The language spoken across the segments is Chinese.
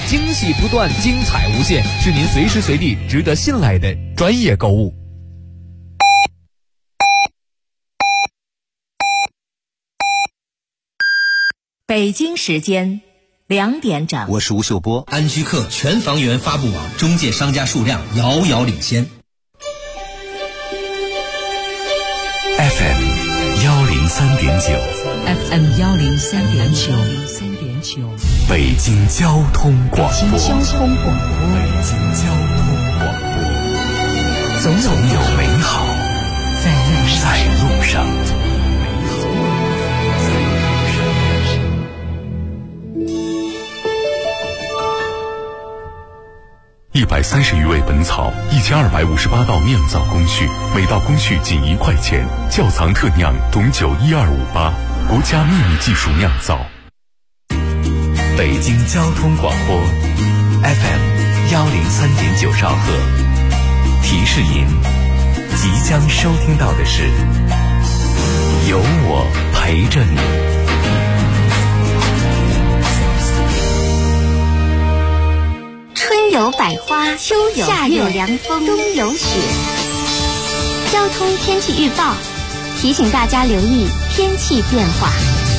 惊喜不断，精彩无限，是您随时随地值得信赖的专业购物。 北京时间2点整， 我是吴秀波。 安居客全房源发布网中介商家数量遥遥领先。 FM 103.9 FM 103.9， 北京交通广播。总有美好在路上。130余味本草，1258道酿造工序，每道工序仅1块钱。窖藏特酿董酒12588，国家秘密技术酿造。北京交通广播 FM 103.9兆赫。提示您，即将收听到的是有我陪着你。 春有百花，秋有夏有凉风，冬有雪。交通天气预报提醒大家留意天气变化。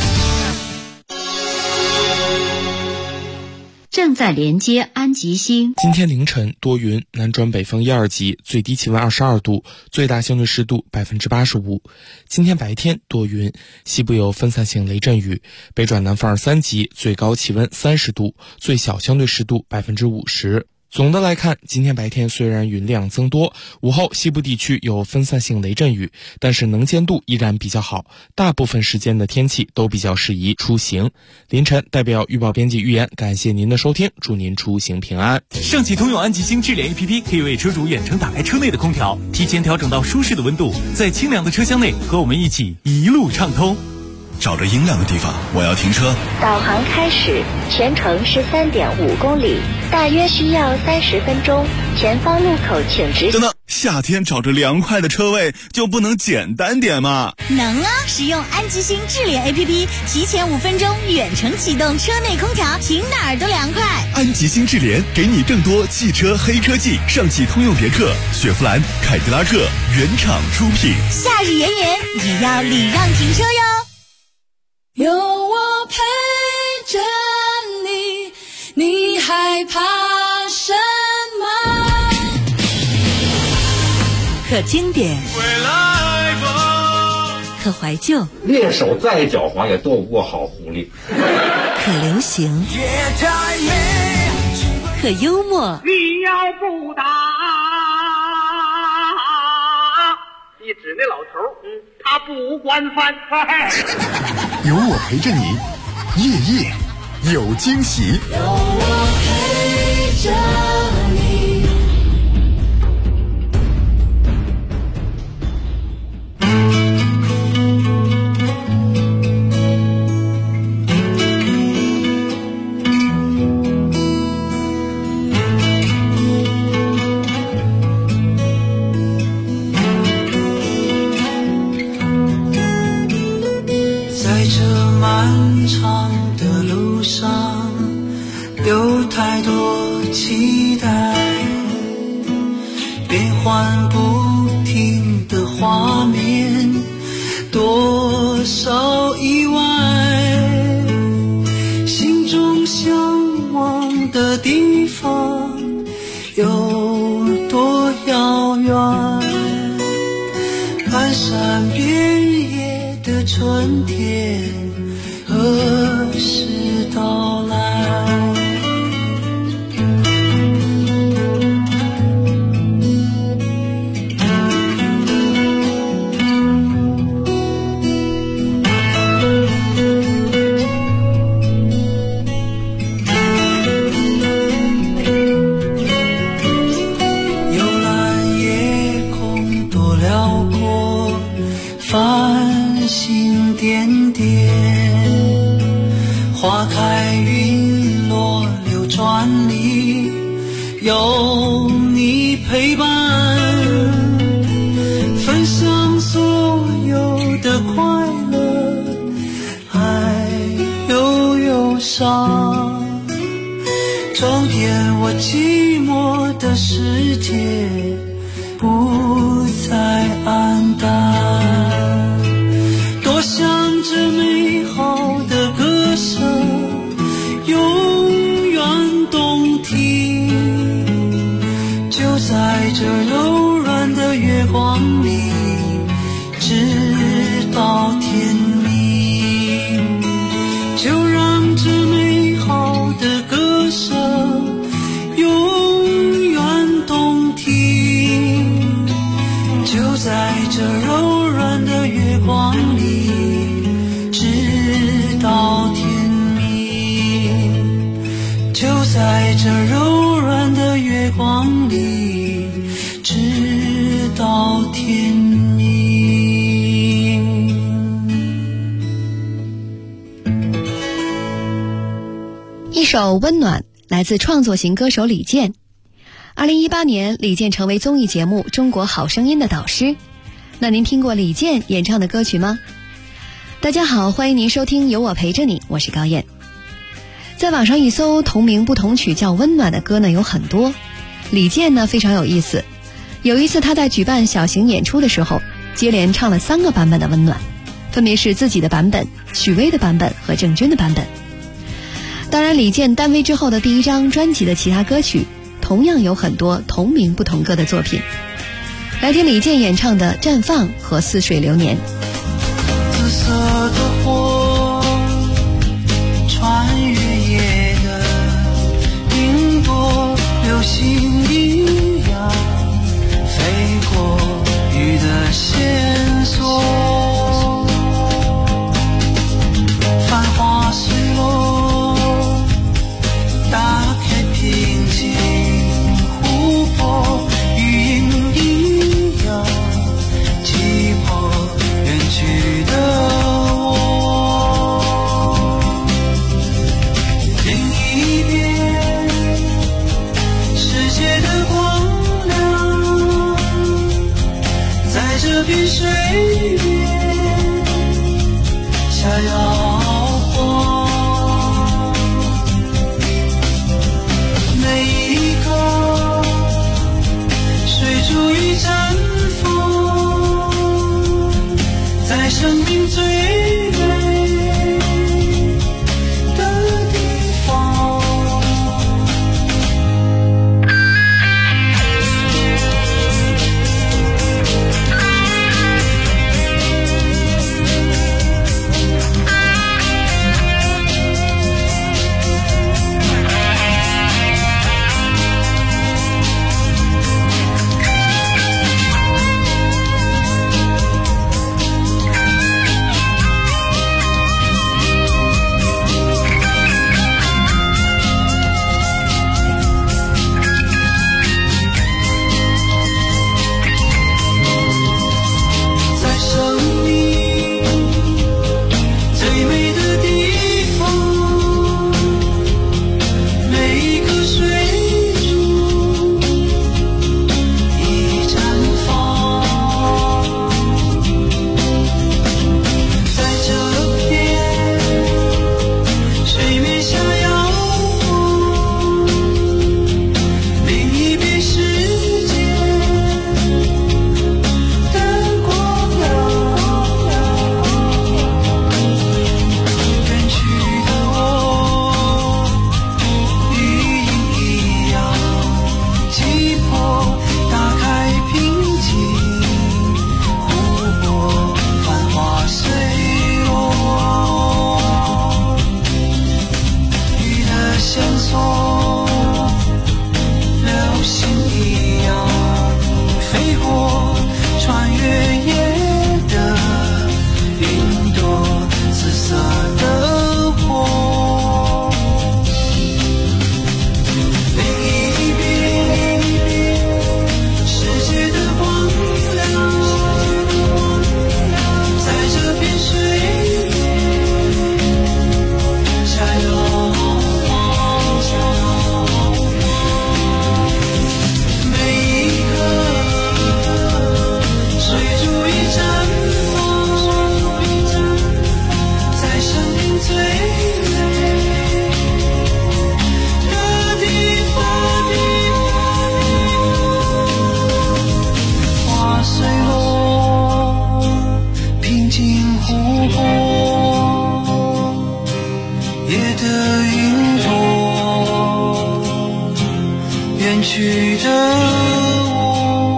正在连接安吉星。 今天凌晨多云，南转北风1、2级，最低气温22度，最大相对湿度85%。今天白天多云，西部有分散性雷阵雨，北转南风2、3级，最高气温30度，最小相对湿度50%。总的来看，今天白天虽然云量增多，午后西部地区有分散性雷阵雨，但是能见度依然比较好，大部分时间的天气都比较适宜出行。凌晨代表预报编辑预言，感谢您的收听，祝您出行平安。 上汽通用安吉星智联 APP 可以为车主远程打开车内的空调，提前调整到舒适的温度，在清凉的车厢内和我们一起一路畅通。 找着阴凉的地方，我要停车。 导航开始，全程是3.5公里，大约需要30分钟。前方路口请直。 等等，夏天找着凉快的车位就不能简单点吗？ 能啊！使用安吉星智联 APP， 提前5分钟远程启动车内空调，停哪儿都凉快。 安吉星智联给你更多汽车黑科技，上汽通用别克、雪佛兰、凯迪拉克原厂出品。 夏日炎炎也要礼让停车哟。 有我陪着你，你害怕什么？ 可经典，可怀旧， 猎手再狡猾也斗不过好狐狸。 可流行，可幽默。 你要不打，你指那老头，他不管饭。 有我陪着你，夜夜有惊喜。 有我陪着你。 在这漫长的路上，有太多期待，变幻不停的画面，多少意外，心中向往的地方有多遥远，漫山遍野的春天何时到来？幽蓝夜空多辽阔，繁星点点，花开云落流转里有你陪伴，分享所有的快乐，还有忧伤，转走遍我寂寞的世界，不再黯淡。多想这美好的歌声永远动听，就在这柔软的月光里，直到天明。就让这美好的歌声永远动听，就在这柔软的月光里，直到天明。就在这柔软的月光里，直到天明。 一首《温暖》来自创作型歌手李健。2018年，李健成为综艺节目《中国好声音》的导师。那您听过李健演唱的歌曲吗？大家好，欢迎您收听有我陪着你，我是高燕。在网上一搜同名不同曲叫《温暖》的歌呢有很多。李健呢非常有意思，有一次他在举办小型演出的时候，接连唱了3个版本的《温暖》，分别是自己的版本、许巍的版本和郑钧的版本。当然，李健单飞之后的第一张专辑的其他歌曲同样有很多同名不同歌的作品。来听李健演唱的《绽放》和《似水流年》。 紫色的火穿越夜的云朵，流星一样飞过雨的线索，繁花碎落，打开平静湖泊，余音一样击破远去的我。另一边，世界的光亮在这片水面下摇晃。每一个水珠与绽放在生命最美的地方。 去的我。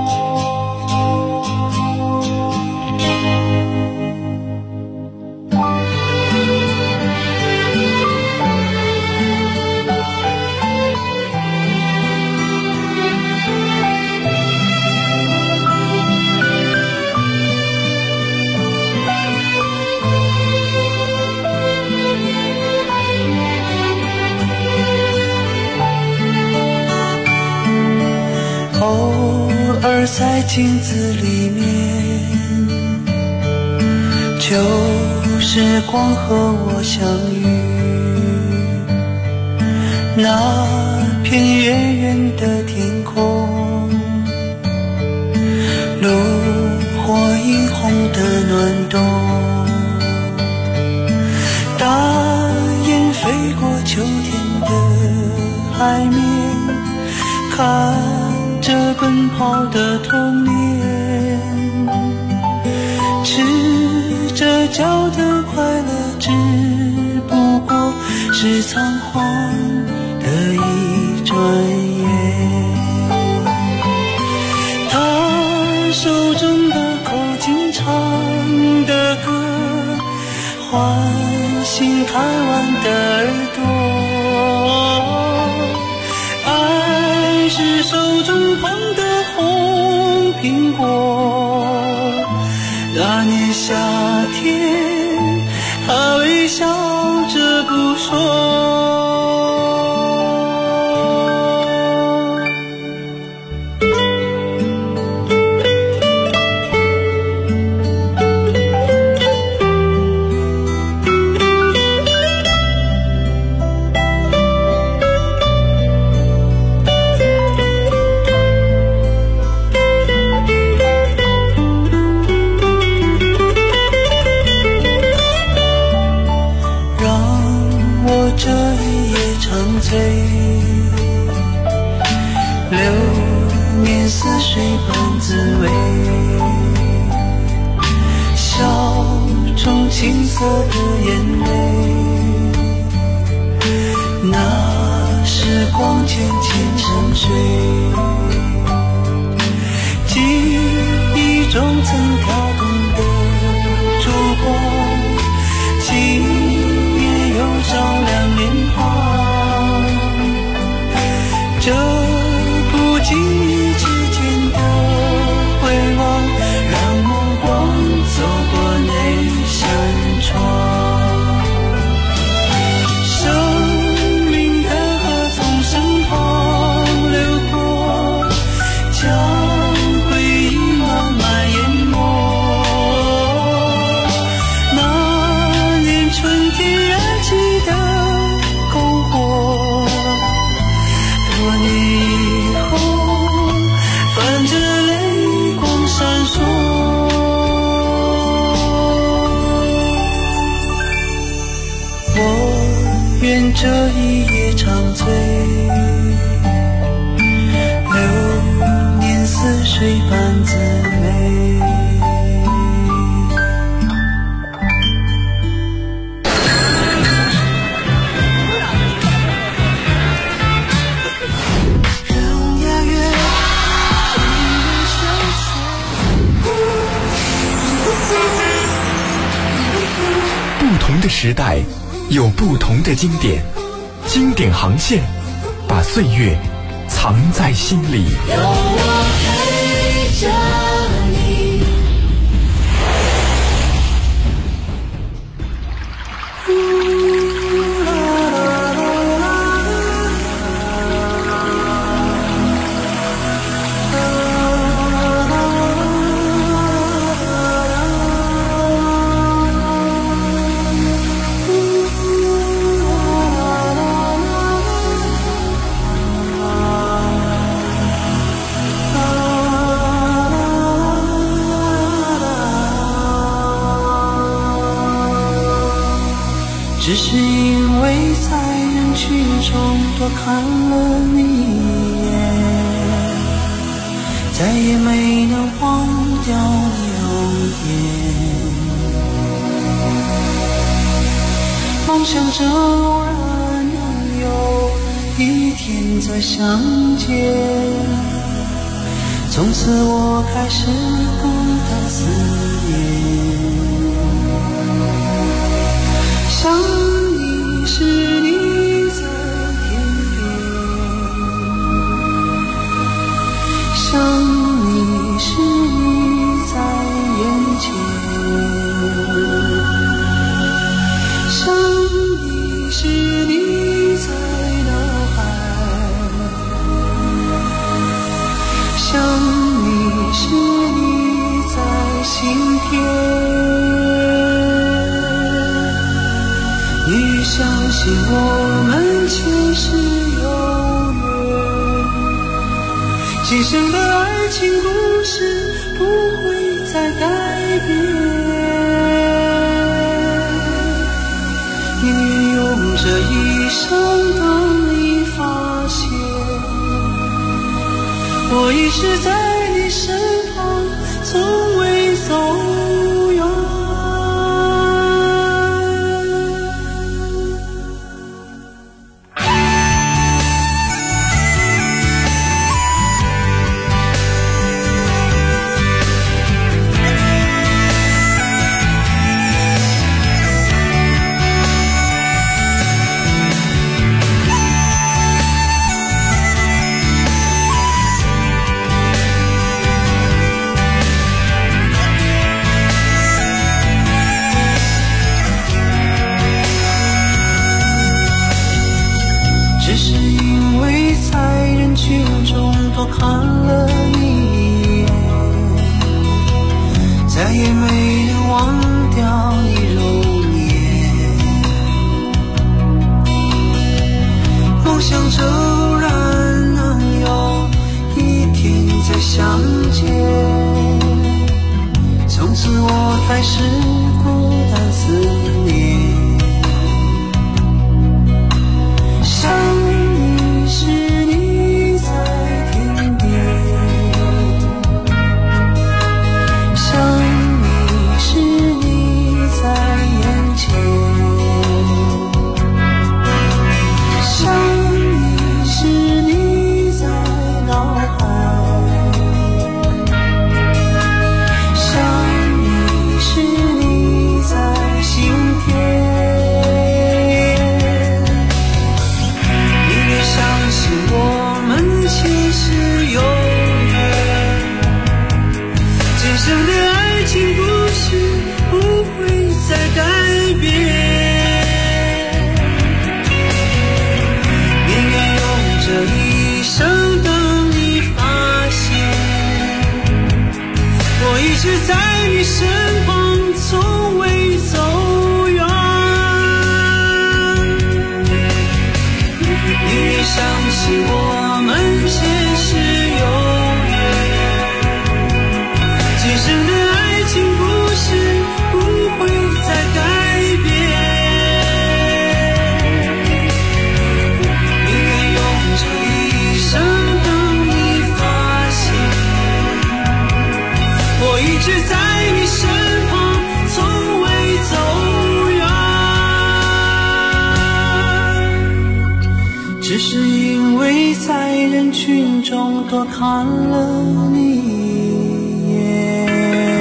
偶尔在镜子里面，旧时光和我相遇，那片远远的天空，炉火映红的暖冬，大雁飞过秋天的海面，看着奔跑的童年，赤着脚的快乐只不过是仓皇的一转眼。他手中的口琴唱的歌，唤醒贪玩的耳朵。爱是手中捧的红苹果，那年夏天，他微笑着不说。流年似水般滋味，笑中青涩的眼泪，那时光渐渐沉睡，记忆中曾跳动的烛光，今夜又照亮脸庞，这不经意之间的回望，让目光走过那扇窗。生命的河从身旁流过，将回忆慢慢淹没。那年春天燃起的篝火，多年以后泛着泪光闪烁。我愿这一夜长醉，流年似水般滋味。 不同的时代有不同的经典，经典航线把岁月藏在心里。有我陪着你。 只是因为在人群中多看了你一眼，再也没能忘掉你容颜，梦想着偶然能有一一天再相见，从此我开始孤单思念。想你时你在天边，想你时你在眼前，想你时你在脑海，想你时你在心田。你相信我们前世有缘，今生的爱情故事不会再改变。命运用这一生等你发现，我一直在你身旁，从未走远。只是因为在人群中多看了你一眼，再也没能忘掉你容颜。梦想骤然能有一天再相见，从此我开始孤单思念。想你时你在天边，想你时你在眼前，想你时你在脑海，想你时你在心田。我们前世有缘，今生的爱情故事不会再改变。命运用这一生等你发现，我一直在你身旁，从未走远。你相信我们前世有缘，今生的爱情故事不会再改变。命运用这一生等你发现，我一直在你身旁，从未走远。只是因为在人群中多看了你一眼。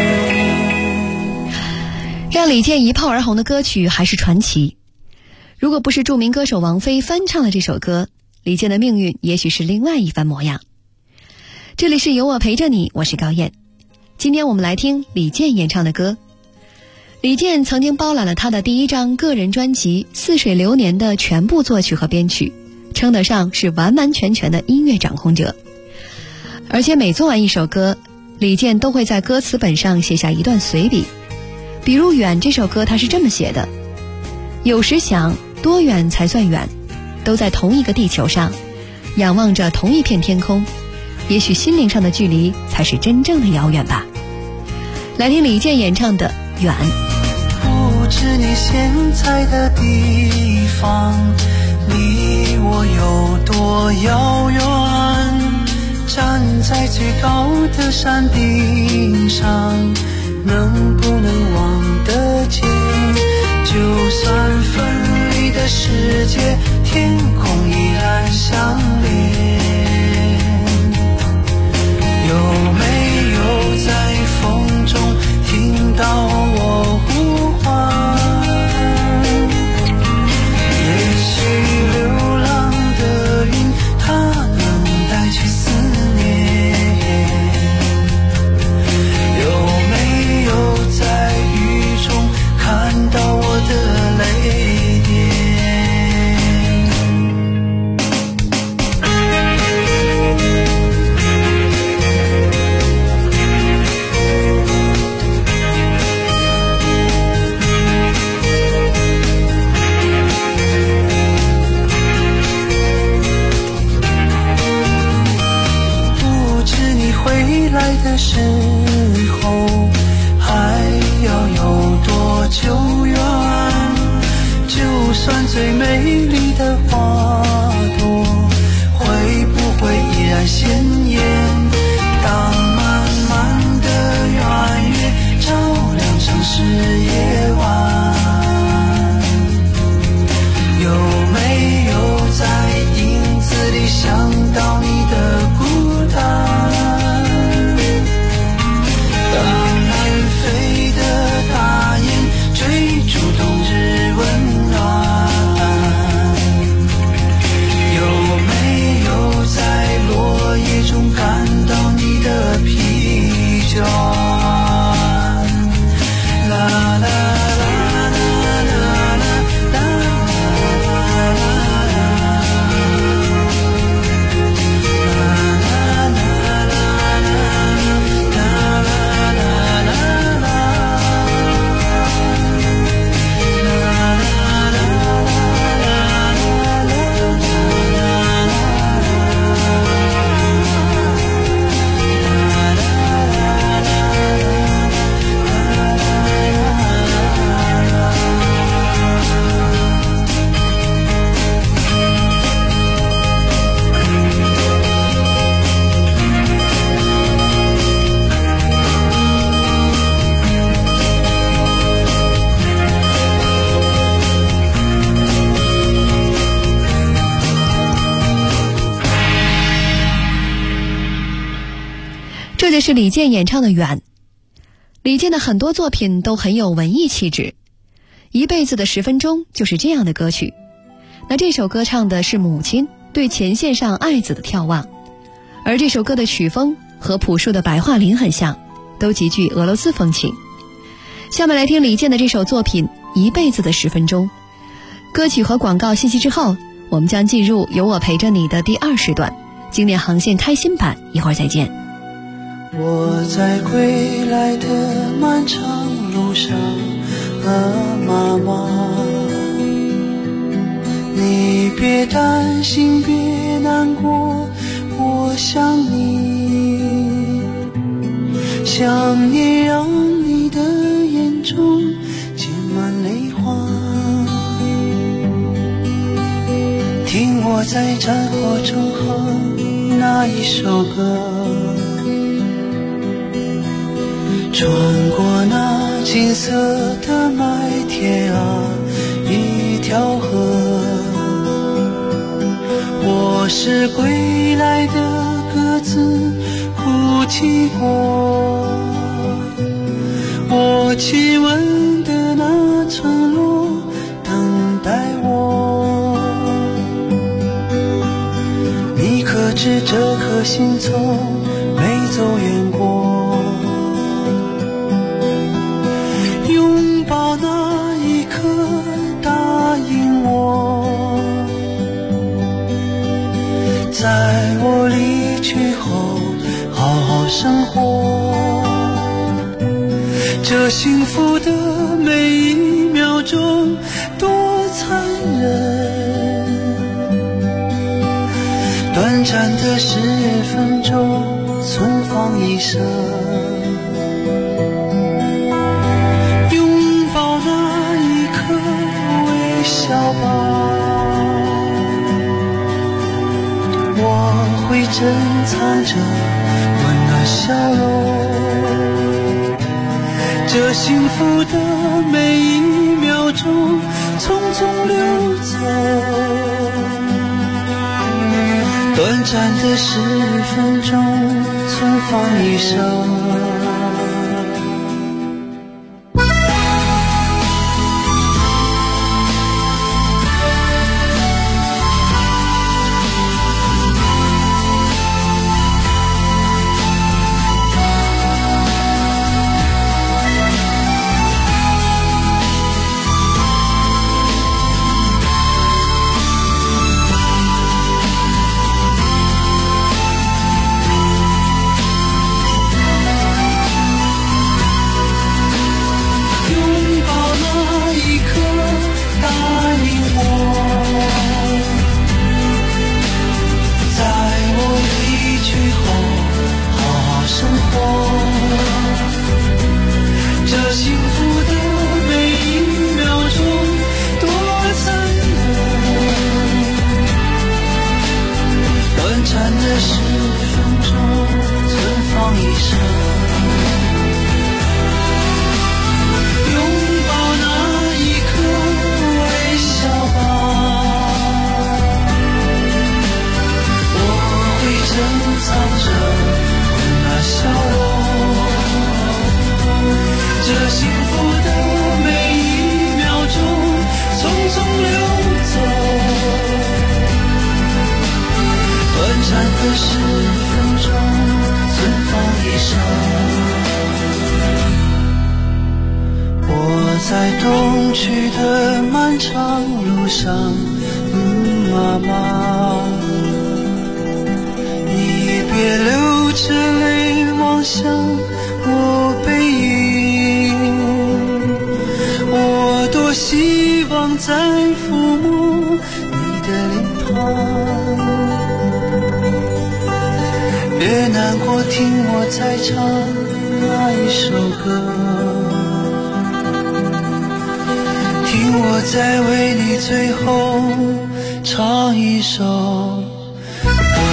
让李健一炮而红的歌曲还是传奇。如果不是著名歌手王菲翻唱了这首歌，李健的命运也许是另外一番模样。这里是有我陪着你，我是高燕。今天我们来听李健演唱的歌。李健曾经包揽了他的第一张个人专辑《似水流年》的全部作曲和编曲，称得上是完完全全的音乐掌控者。而且每做完一首歌，李健都会在歌词本上写下一段随笔。比如《远》这首歌他是这么写的：有时想多远才算远，都在同一个地球上，仰望着同一片天空，也许心灵上的距离才是真正的遥远吧。来听李健演唱的《远》。 不知你现在的地方离我有多遥远，站在最高的山顶上，能不能望得见？就算分离的世界天空依然相连。有没有在风中听到我呼唤？也许流浪的云，它能带去思念。有没有在雨中看到我的泪点？回来的时候还要有多久远？就算最美丽的花朵，会不会依然鲜艳？当漫漫的圆月照亮城市夜晚，有没有在影子里想到你的孤单？追逐冬日温暖，有没有在落叶中感到你的疲倦？啦啦啦啦啦啦啦这就是李健演唱的《远》。李健的很多作品都很有文艺气质，一辈子的10分钟就是这样的歌曲。那这首歌唱的是母亲对前线上爱子的眺望，而这首歌的曲风和朴树的《白桦林》很像，都极具俄罗斯风情。下面来听李健的这首作品《一辈子的10分钟》。歌曲和广告信息之后，我们将进入有我陪着你的第2时段，经典航线开心版，一会儿再见。 我在归来的漫长路上，妈妈，你别担心，别难过，我想你，想念让你的眼中浸满泪花，听我在战火中哼那一首歌，穿过那金色的麦田啊，一条河，我是归来的鸽子，哭泣过，我亲吻的那村落等待我，你可知这颗心从没走远过，拥抱那一刻答应我，在我离去后好好生活，这幸福的每一秒钟多残忍，短暂的10分钟存放一生，拥抱那一刻微笑吧，我会珍藏着温暖笑容，这幸福的每一秒钟匆匆流走， 短暂的10分钟，存放一生。在东去的漫长路上，妈妈，你别流着泪望向我背影，我多希望再抚摸你的脸庞。别难过，听我再唱那一首歌，听我再为你最后唱一首歌。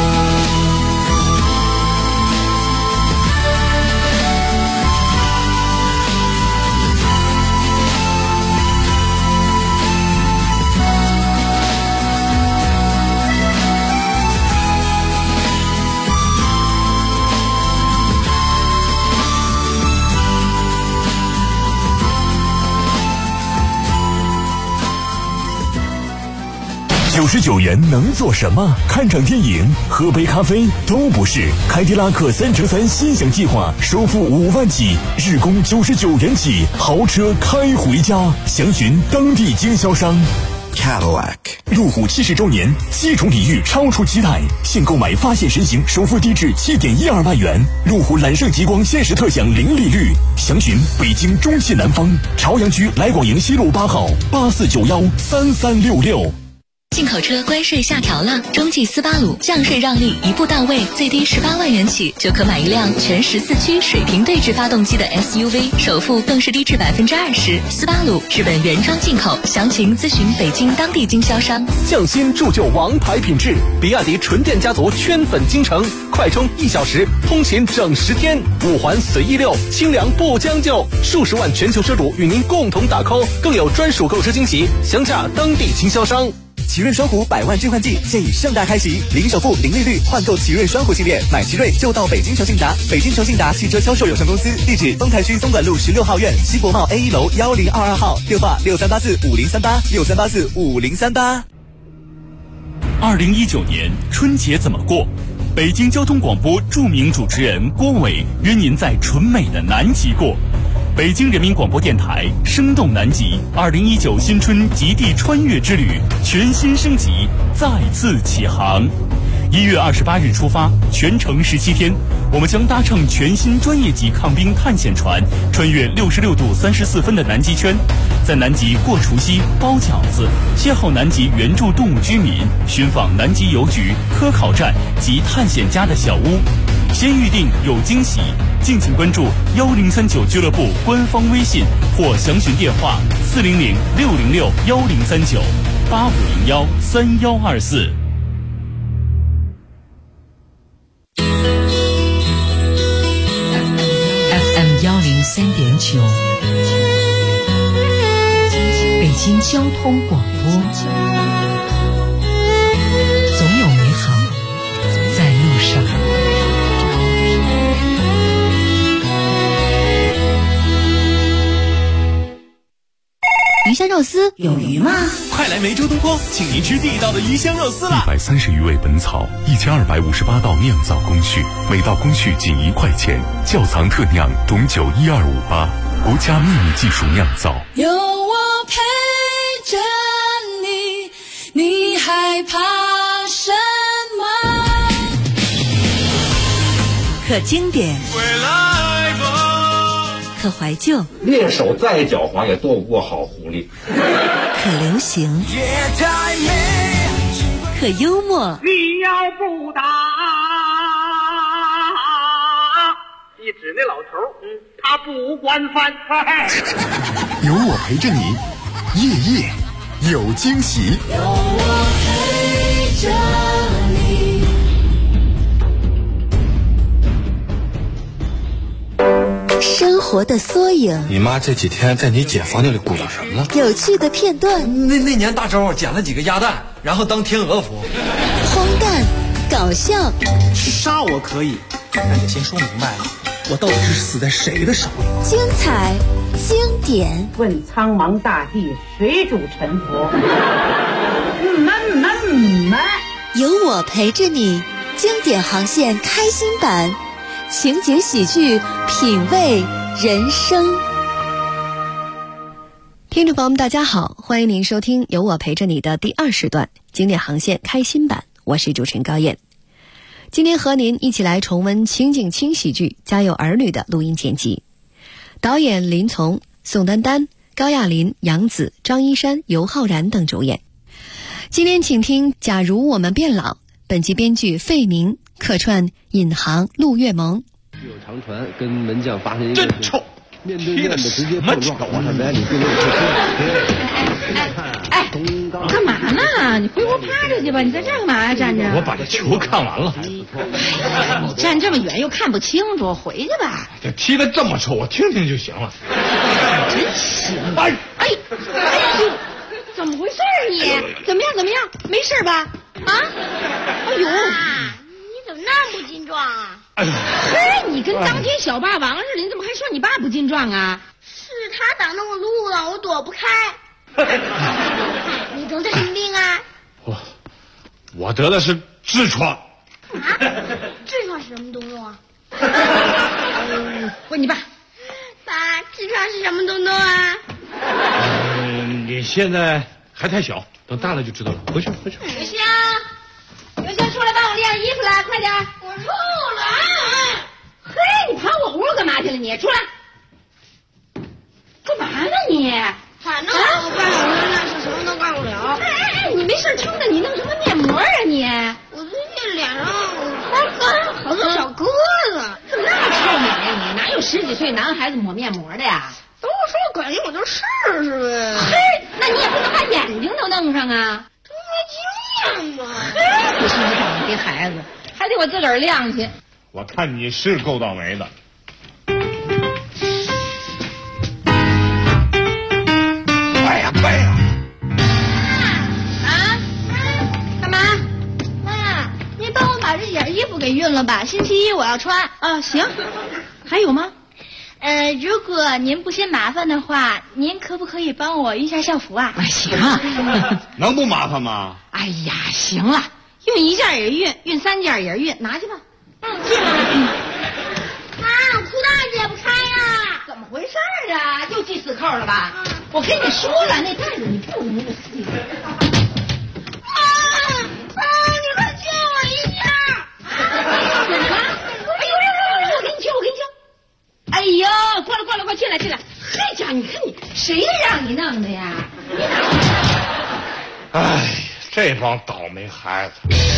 99元能做什么？看场电影、喝杯咖啡都不是。凯迪拉克3乘3心享计划，首付5万起，日供99元起，豪车开回家。详询当地经销商。Cadillac 路虎70周年，7重礼遇超出期待，现购买发现神行，首付低至7.12万元。路虎揽胜极光限时特享零利率，详询北京中西南方朝阳区来广营西路8号84913366。 进口车关税下调了，中际斯巴鲁降税让利一步到位，最低18万元起就可买一辆全14驱水平对置发动机的 SUV， 首付更是低至20%。斯巴鲁日本原装进口，详情咨询北京当地经销商。 匠心铸就王牌品质，比亚迪纯电家族圈粉京城，快充1小时，通勤整10天，5环随意溜，清凉不将就，数十万全球车主与您共同打 call， 更有专属购车惊喜，详价当地经销商。 奇瑞双虎100万置换季现已盛大开启，零首付、零利率换购奇瑞双虎系列，买奇瑞就到北京诚信达。北京诚信达汽车销售有限公司，地址丰台区松管路16号院西国贸 A1 楼1022号，电话63845038，63845038。 2019年春节怎么过？北京交通广播著名主持人郭伟约您在纯美的南极过。北京人民广播电台生动南极2019新春极地穿越之旅全新升级，再次起航。1月28日出发，全程17天，我们将搭乘全新专业级抗冰探险船，穿越66度34分的南极圈，在南极过除夕、包饺子，邂逅南极原住动物居民，寻访南极邮局、科考站及探险家的小屋。先预定有惊喜，敬请关注1039俱乐部官方微信或详询电话400-606-1039-8501-3124。 FM 103.9，北京交通广播，总有美好肉丝有鱼吗？ 快来梅州东坡，请您吃地道的鱼香肉丝啦 ！130余味本草，1258道酿造工序，每道工序仅1块钱，窖藏特酿董酒12588，国家秘密技术酿造。 有我陪着你，你害怕什么？ 可经典，可怀旧， 猎手再狡猾也躲不过好狐狸。 可流行，可幽默。 你要不打，一指那老头，他不惯犯。 有我陪着你，夜夜有惊喜。 有我陪着你。 生活的缩影。 你妈这几天在你姐房间里鼓捣什么呢？ 有趣的片段。 那年大周捡了几个鸭蛋，然后当天鹅服。 荒诞，搞笑。 杀我可以，但得先说明白了，我到底是死在谁的手里？ 精彩，经典。 问苍茫大地，谁主沉浮？ 有我陪着你，经典航线开心版。情景喜剧，品味人生。 听众朋友们大家好，欢迎您收听有我陪着你的第2时段经典航线开心版，我是主持人高燕。今天和您一起来重温情景轻喜剧《家有儿女》的录音剪辑，导演林从、宋丹丹、高亚麟、杨紫、张一山、尤浩然等主演。今天请听《假如我们变老》，本集编剧费明，客串尹航、陆月萌。 具有长传跟门将发生一个真臭， 面对面的直接碰撞，往上来你并没有撤哎，你干嘛呢？你回屋趴着去吧，你在这干嘛呀？站着。 我把这球看完了。 你站这么远又看不清楚，回去吧。 这踢得这么臭，我听听就行了。 真行！哎呦，怎么回事你？怎么样？没事吧？啊？哎呦！ 你怎么那么不精壮啊？ 嘿，你跟当天小霸王似的，你怎么还说你爸不精壮啊？ 是他挡着我路了，我躲不开。你得的什么病啊？ 我得的是痔疮。 啊？痔疮是什么东东啊？ 问你爸。 爸，痔疮是什么东东啊？ 你现在还太小，等大了就知道了。回去。 刘星，出来帮我晾衣服了，快点！ 我出来。 嘿，你跑我屋干嘛去了？你出来！干嘛呢你？ 反正我干什么那是什么都干不了。 哎，你没事撑的，你弄什么面膜啊你？ 我最近脸上发干，好多小疙瘩。 怎么那么臭美呀你？哪有10几岁男孩子抹面膜的呀？ 都说感觉我就试试呗。 嘿，那你也不能把眼睛都弄上啊。 没经验嘛。 不是你倒霉孩子，还得我自个儿晾去。 我看你是够倒霉的。 快呀！啊？干嘛？ 妈，您帮我把这件衣服给熨了吧，星期一我要穿。 啊，行。还有吗？ 如果您不嫌麻烦的话，您可不可以帮我熨下校服啊？ 行。 能不麻烦吗？ 哎呀，行了，熨1件也熨，3件也熨，拿去吧。 这样。妈，我裤裆解不开呀！ 怎么回事啊？又系死扣了吧？我跟你说了，那袋子你不能系。 妈，你快救我一下！ 怎么了？哎呦，我给你救。哎呦，过来，快进来！嘿家，你看你谁让你弄的呀？ 哎，这帮倒霉孩子。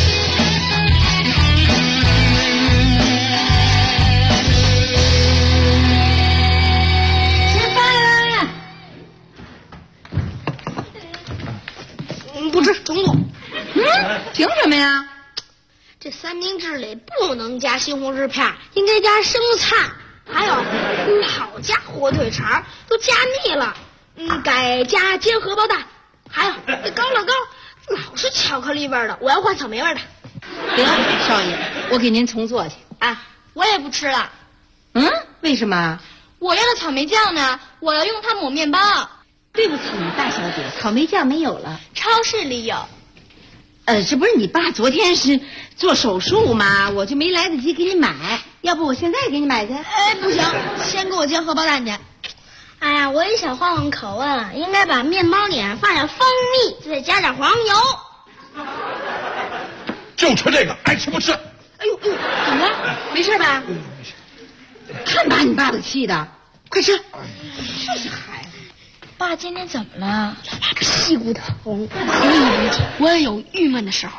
吃饭。 不吃，中过。 凭什么呀？ 这三明治里不能加西红柿片，应该加生菜。还有，老加火腿肠都加腻了，改加煎荷包蛋。还有，这高乐高老是巧克力味的，我要换草莓味的。 得，少爷，我给您重做去。 啊，我也不吃了。 为什么？ 我要的草莓酱呢？我要用它抹面包。 对不起，大小姐，草莓酱没有了， 超市里有。 这不是你爸昨天是做手术吗？我就没来得及给你买，要不我现在给你买去？ 不行，先给我煎荷包蛋去。哎呀，我也想换换口味，应该把面包里放点蜂蜜，再加点黄油。 就吃这个，爱吃不吃。 哎呦，怎么了？没事吧？看把你爸爸气的，快吃。这是孩子。 爸今天怎么了？老爸屁股疼。我也有郁闷的时候。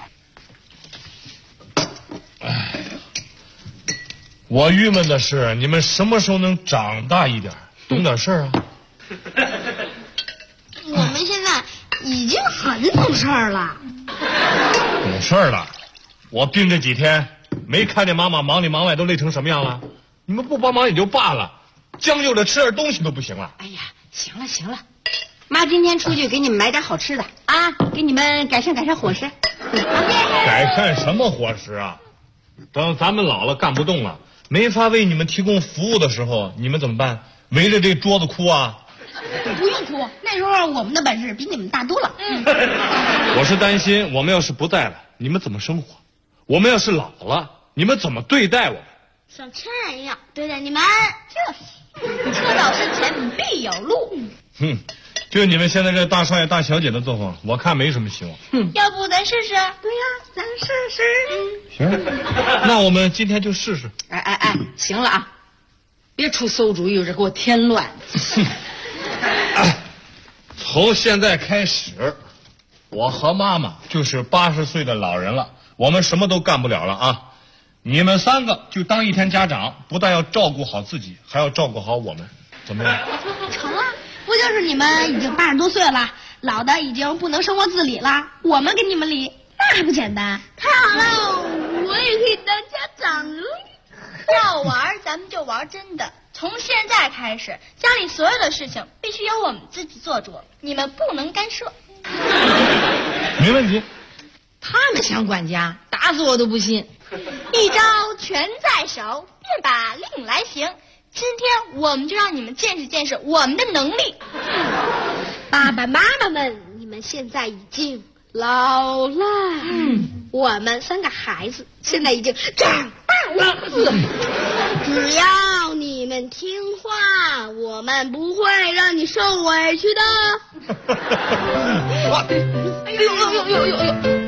我郁闷的是，你们什么时候能长大一点，懂点事儿啊？ 我们现在已经很懂事儿了。 懂事儿了？我病这几天，没看见妈妈忙里忙外都累成什么样了？你们不帮忙也就罢了，将就着吃点东西都不行了。 哎呀，行了，妈今天出去给你们买点好吃的啊，给你们改善伙食。 改善什么伙食啊？等咱们老了干不动了，没法为你们提供服务的时候，你们怎么办？围着这桌子哭啊？ 不用哭，那时候我们的本事比你们大多了。 我是担心我们要是不在了，你们怎么生活？我们要是老了，你们怎么对待我们？ 像亲人一样对待你们。车到深前必有路。 就你们现在这大少爷大小姐的作风，我看没什么希望。 要不咱试试？对呀，咱试试。 行，那我们今天就试试。 哎，行了啊，别出馊主意，这给我添乱。 从现在开始，我和妈妈就是80岁的老人了，我们什么都干不了了啊！你们3个就当一天家长，不但要照顾好自己，还要照顾好我们，怎么样？ 成啊！不就是你们已经80多岁了，老的已经不能生活自理了，我们给你们理，那还不简单？太好了，我也可以当家长了。要玩咱们就玩真的，从现在开始，家里所有的事情必须由我们自己做主，你们不能干涉。 没问题。 他们想管家，打死我都不信。 一招拳在手，便把令来行。今天我们就让你们见识见识我们的能力。爸爸妈妈们，你们现在已经老了，我们3个孩子现在已经长大了。只要你们听话，我们不会让你受委屈的。哎呦！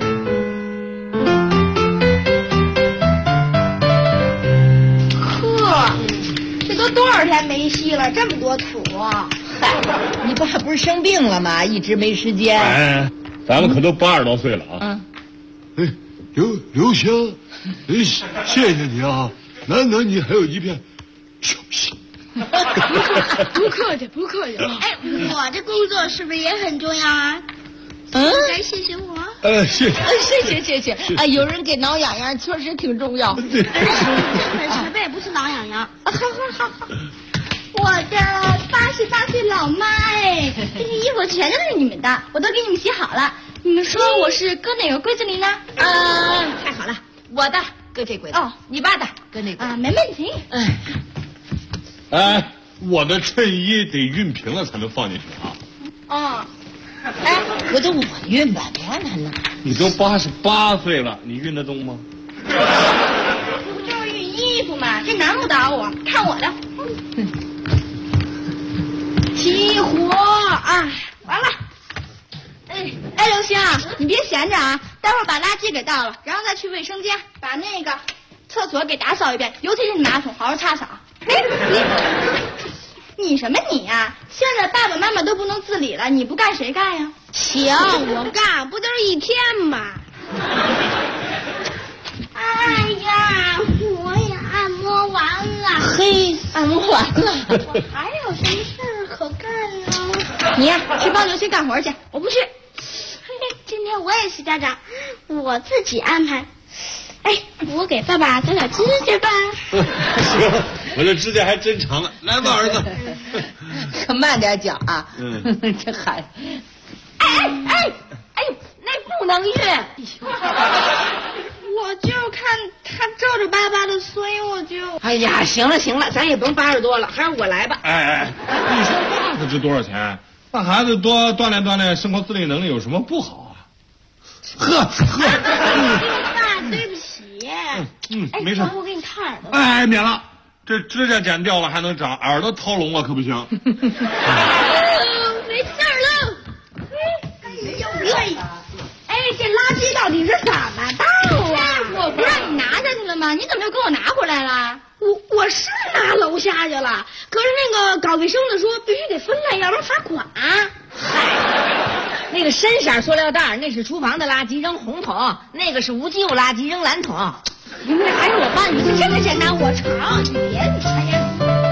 这都多少天没吸了，这么多土。 嗨，你爸不是生病了吗？一直没时间。 哎，咱们可都80多岁了啊。 刘星，谢谢你啊，难得你还有一片孝心。 不客气。哎，我这工作是不是也很重要啊？该谢谢我。 谢谢。 哎，有人给挠痒痒，确实挺重要。 这可别不是挠痒痒。好。我的88岁老妈哎，这些衣服全都是你们的，我都给你们洗好了。你们说我是搁哪个柜子里呢？ 太好了，我的搁这柜子。哦，你爸的搁那柜子。 没问题。 哎，我的衬衣得熨平了才能放进去啊。 哎，我熨吧，别难呢。 你都88岁了，你熨得动吗？ 这不就是熨衣服吗？这难不倒我，看我的。起火啊！完了。哎，刘星，你别闲着啊，待会儿把垃圾给倒了，然后再去卫生间把那个厕所给打扫一遍，尤其是马桶好好擦扫。哎，你什么你呀？现在爸爸妈妈都不能自理了，你不干谁干呀？行，我干，不就是一天吗？哎呀，我也按摩完了。嘿，按摩完了，我还有什么事儿可干呢？你呀，去帮刘星干活去，我不去。今天我也是家长，我自己安排。哎，我给爸爸剪点指甲吧。 行，我这指甲还真长了。来吧，儿子。 可慢点脚啊。这孩子。 哎呦，那不能熨。我就看他皱皱巴巴的，所以我就。 哎呀，行了，咱也甭80多了，还是我来吧。 你说袜子值多少钱？ 让孩子多锻炼锻炼生活自理能力有什么不好啊？ 爸，对不起。 没事。 我给你烫耳朵。 哎，免了，这指甲剪掉了还能长，耳朵掏聋了可不行。 没事了。哎，这垃圾到底是怎么倒啊？我不让你拿下去了吗？你怎么又给我拿回来了？我是拿楼下去了，可是那个搞卫生的说必须得分类，要不然罚款。 那个深色塑料袋那是厨房的垃圾，扔红桶；那个是无机物垃圾，扔蓝桶。 你们俩还是我帮你们，这么简单，我成。别你哎呀！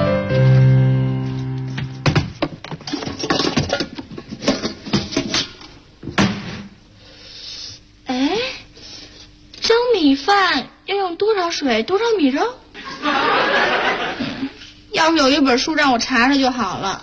哎，蒸米饭要用多少水，多少米肉？要是有一本书让我查查就好了。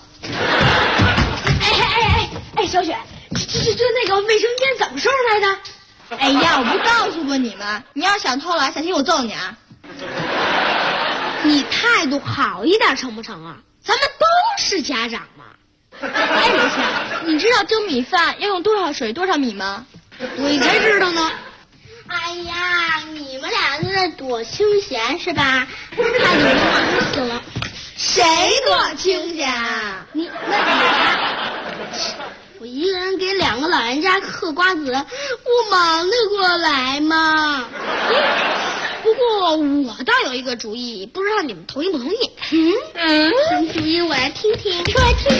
哎，小雪，这那个卫生间怎么收拾来着？哎呀，我不告诉过你们，你要想偷懒，小心我揍你啊！你态度好一点成不成啊？咱们都是家长嘛。哎，刘夏，你知道蒸米饭要用多少水多少米吗？我才知道呢。哎呀，你们俩在这躲清闲是吧？看你们忙死了。谁躲清闲啊？那我一个人给2个老人家嗑瓜子，我忙得过来吗？不过我倒有一个主意，不知道你们同意不同意？什么主意？我来听听，说来听听。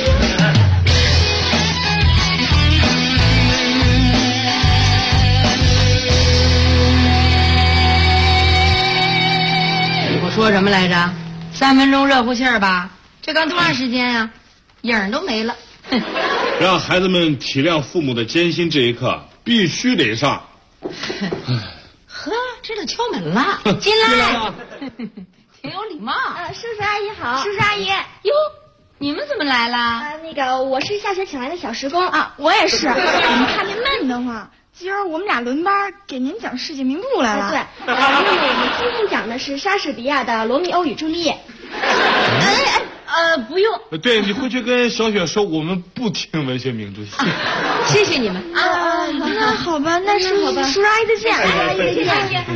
我说什么来着？3分钟热乎气儿吧，这刚多长时间呀？影儿都没了。 让孩子们体谅父母的艰辛，这一刻必须得上。 呵，知道敲门了，进来。挺有礼貌。 叔叔阿姨好。 叔叔阿姨，哟，你们怎么来了？ 那个我是下学请来的小时工啊，我也是。你看您闷得慌。今儿我们俩轮班给您讲世界名著来了。对，因为我们今天讲的是莎士比亚的《罗密欧与朱丽叶》。 不用。 对，你回去跟小雪说，我们不听文学名著。 谢谢你们啊。那好吧，那是好吧。叔叔阿姨再见。阿姨再见。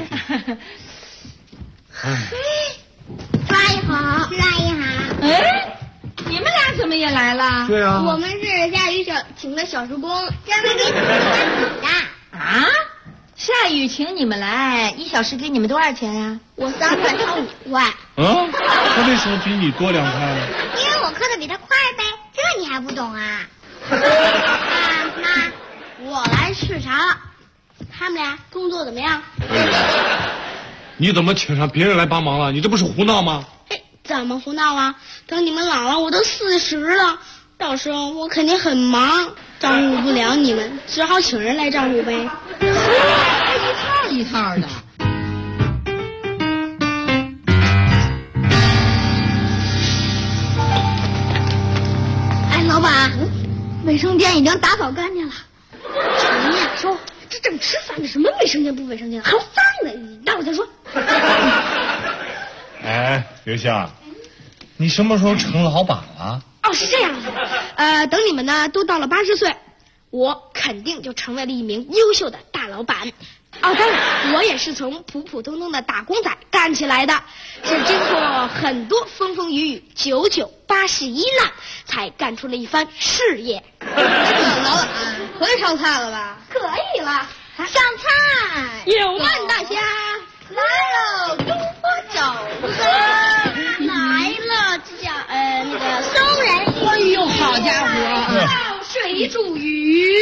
叔阿姨好。叔阿姨好。 哎，你们俩怎么也来了？ 对啊。 我们是下雨请的小时工，专门给你们讲的。 啊？下雨请你们来，1小时给你们多少钱呀？ 我3块，他5块。 他为什么比你多2块呢？ 因为我刻的比他快呗，这你还不懂啊？妈，我来视察了，他们俩工作怎么样？ 你怎么请上别人来帮忙了？你这不是胡闹吗？ 怎么胡闹啊？等你们老了，我都40了，到时候我肯定很忙，照顾不了你们，只好请人来照顾呗。 一套的。 哎，老板，卫生间已经打扫干净了。你呀，说这正吃饭呢，什么卫生间不卫生间，还脏呢！你待会儿再说。 哎，刘夏，你什么时候成老板了？ 哦，是这样的，等你们呢都到了80岁，我肯定就成为了一名优秀的大老板。哦，当然，我也是从普普通通的打工仔干起来的，是经过很多风风雨雨、9九81难，才干出了一番事业。老板，可以烧菜了吧？可以了，上菜。有万大虾，来喽，中国肘子，来了，这叫那个松仁。 哎呦，好家伙！ 水煮鱼。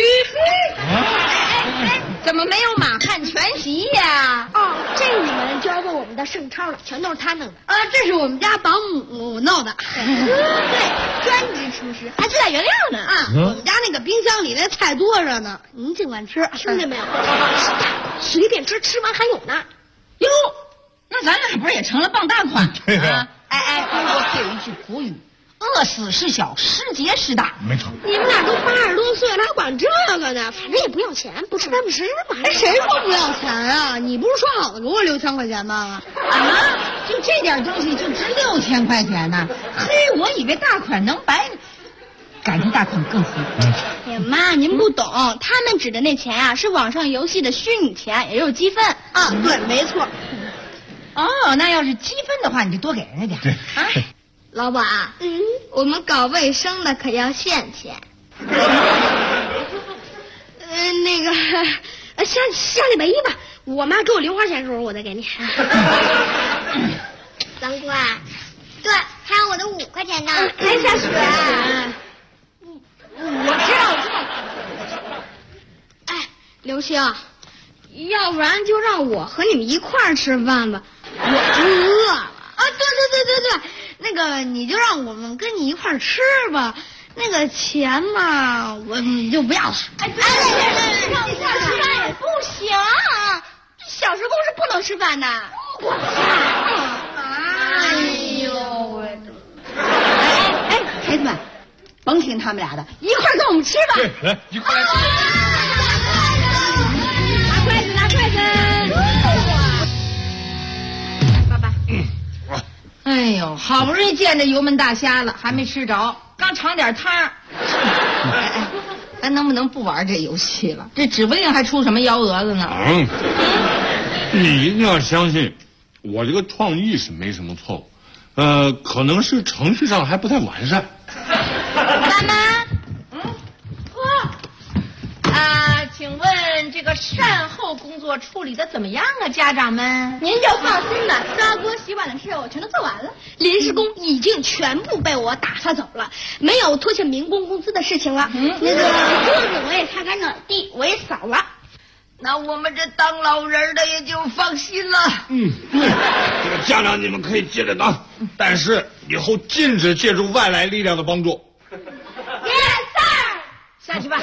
怎么没有满汉全席呀？ 哦，这你们就要问我们的盛超了，全都是他弄的。这是我们家保姆弄的。对，专职厨师，还自带原料呢啊！我们家那个冰箱里那菜多着呢，您尽管吃，听见没有？随便吃，吃完还有呢。 哟，那咱俩不是也成了傍大款了？ 对呀。 中国有一句古语。饿死是小，失节是大。 没错。 你们俩都80多岁了，还管这个呢？反正也不要钱，不吃白不吃嘛。谁说不要钱啊？你不是说好了给我6000块钱吗？ 啊，就这点东西就值6000块钱呢？嘿，我以为大款能白。 感情大可更行。 哎呀妈，您不懂，他们指的那钱啊，是网上游戏的虚拟钱，也就是积分啊。对，没错。 哦，那要是积分的话，你就多给人家点啊。 老板，我们搞卫生的可要现钱。那个，下礼拜一吧，我妈给我零花钱的时候，我再给你。 3块，对，还有我的5块钱呢。 还下雪。我知道。哎，刘星，要不然就让我和你们一块儿吃饭吧，我饿了啊！对，那个你就让我们跟你一块儿吃吧。那个钱嘛，我就不要了。让一块儿吃饭也不行，小时工是不能吃饭的。不管哎呦喂！哎，孩子们，甭听他们俩的，一块儿跟我们吃吧。 对，来一块儿来吃。 拿筷子。爸爸。哎呦，好不容易见着油焖大虾了，还没吃着，刚尝点汤。咱能不能不玩这游戏了？这指不定还出什么幺蛾子呢。 你一定要相信，我这个创意是没什么错误，可能是程序上还不太完善。 妈妈，请问这个善后工作处理的怎么样啊？家长们， 您就放心吧，刷锅洗碗的事我全都做完了，临时工已经全部被我打发走了，没有拖欠民工工资的事情了。那个桌子我也擦干了，地我也扫了。 那我们这当老人的也就放心了。 对，这个家长你们可以接着当，但是以后禁止借助外来力量的帮助。 下去吧。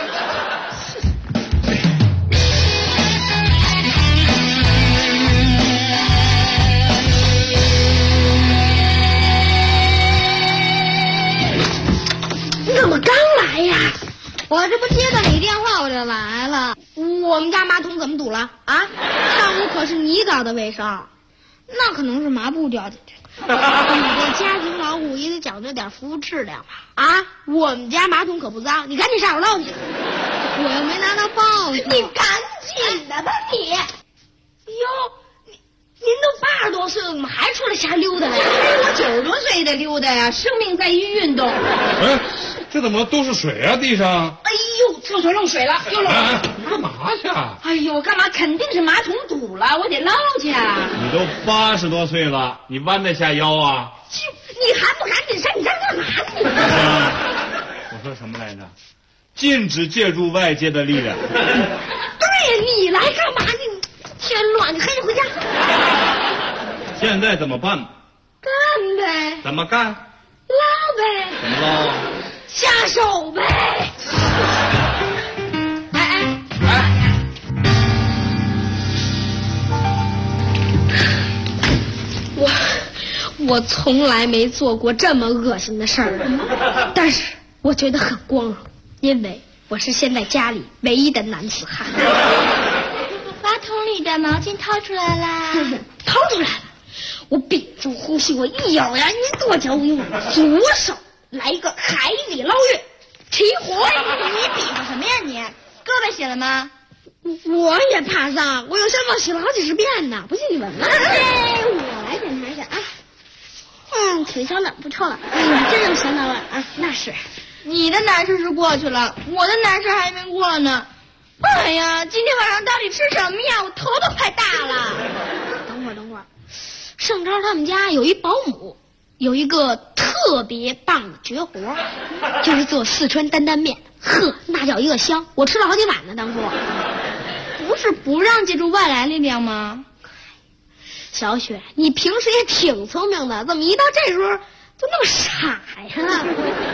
你怎么刚来呀？我这不接到你电话我就来了。我们家马桶怎么堵了啊？上午可是你搞的卫生，那可能是抹布掉进去。你这家庭老虎也得讲究点服务质量吧？啊，我们家马桶可不脏，你赶紧上楼去。我又没拿到报纸，你赶紧的吧你。哟，您都80多岁了，怎么还出来瞎溜达呀？ 我90多岁也得溜达呀，生命在于运动。 哎，这怎么都是水啊？地上。 哎呦，厕所漏水了，又漏了。 你干嘛去啊？ 哎呦，干嘛？肯定是马桶堵了，我得捞去啊。 你都80多岁了，你弯得下腰啊？ 你还不赶紧上？你在这干嘛呢？ 我说什么来着？禁止借助外界的力量。 对呀，你来干嘛？你添乱，你赶紧回家。 现在怎么办？ 干呗。 怎么干？ 捞呗。 怎么捞啊？ 下手呗。哎，我从来没做过这么恶心的事儿，但是我觉得很光荣，因为我是现在家里唯一的男子汉。 马桶里的毛巾掏出来啦！ 掏出来了，我屏住呼吸，我一咬牙一跺脚，我用左手来一个海底捞月，起火！ 你比划什么呀你？胳膊写了吗？ 我也怕脏，我有香皂洗了好几十遍呢，不信你闻闻。我来检查一下啊。挺香的，不臭了。真有香皂味啊！那是。 你的难事是过去了，我的难事还没过呢。哎呀，今天晚上到底吃什么呀？我头都快大了。 等会儿，盛超他们家有一保姆，有一个特别棒的绝活，就是做四川担担面。呵，那叫一个香，我吃了好几碗呢。当初不是不让借助外来力量吗？ 小雪，你平时也挺聪明的，怎么一到这时候就那么傻呀？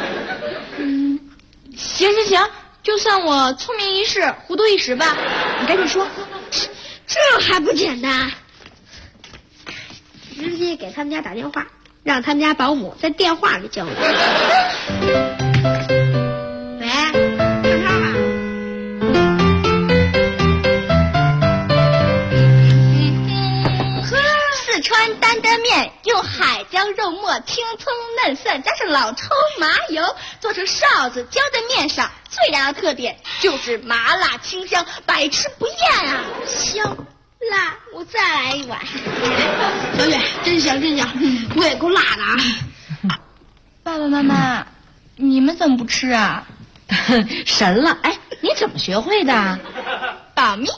行，就算我聪明一世，糊涂一时吧。你赶紧说， 这还不简单？直接给他们家打电话，让他们家保姆在电话里教你。喂，盛超吧。 四川担担面，用海椒、肉末、青葱、嫩蒜加上老抽、麻油做成哨子，浇在面上。最大的特点就是麻辣清香，百吃不厌啊！ 香辣，我再来一碗。小雪，真香真香，我也够辣的啊！ 爸爸妈妈，你们怎么不吃啊？ 神了！哎，你怎么学会的？ 保密。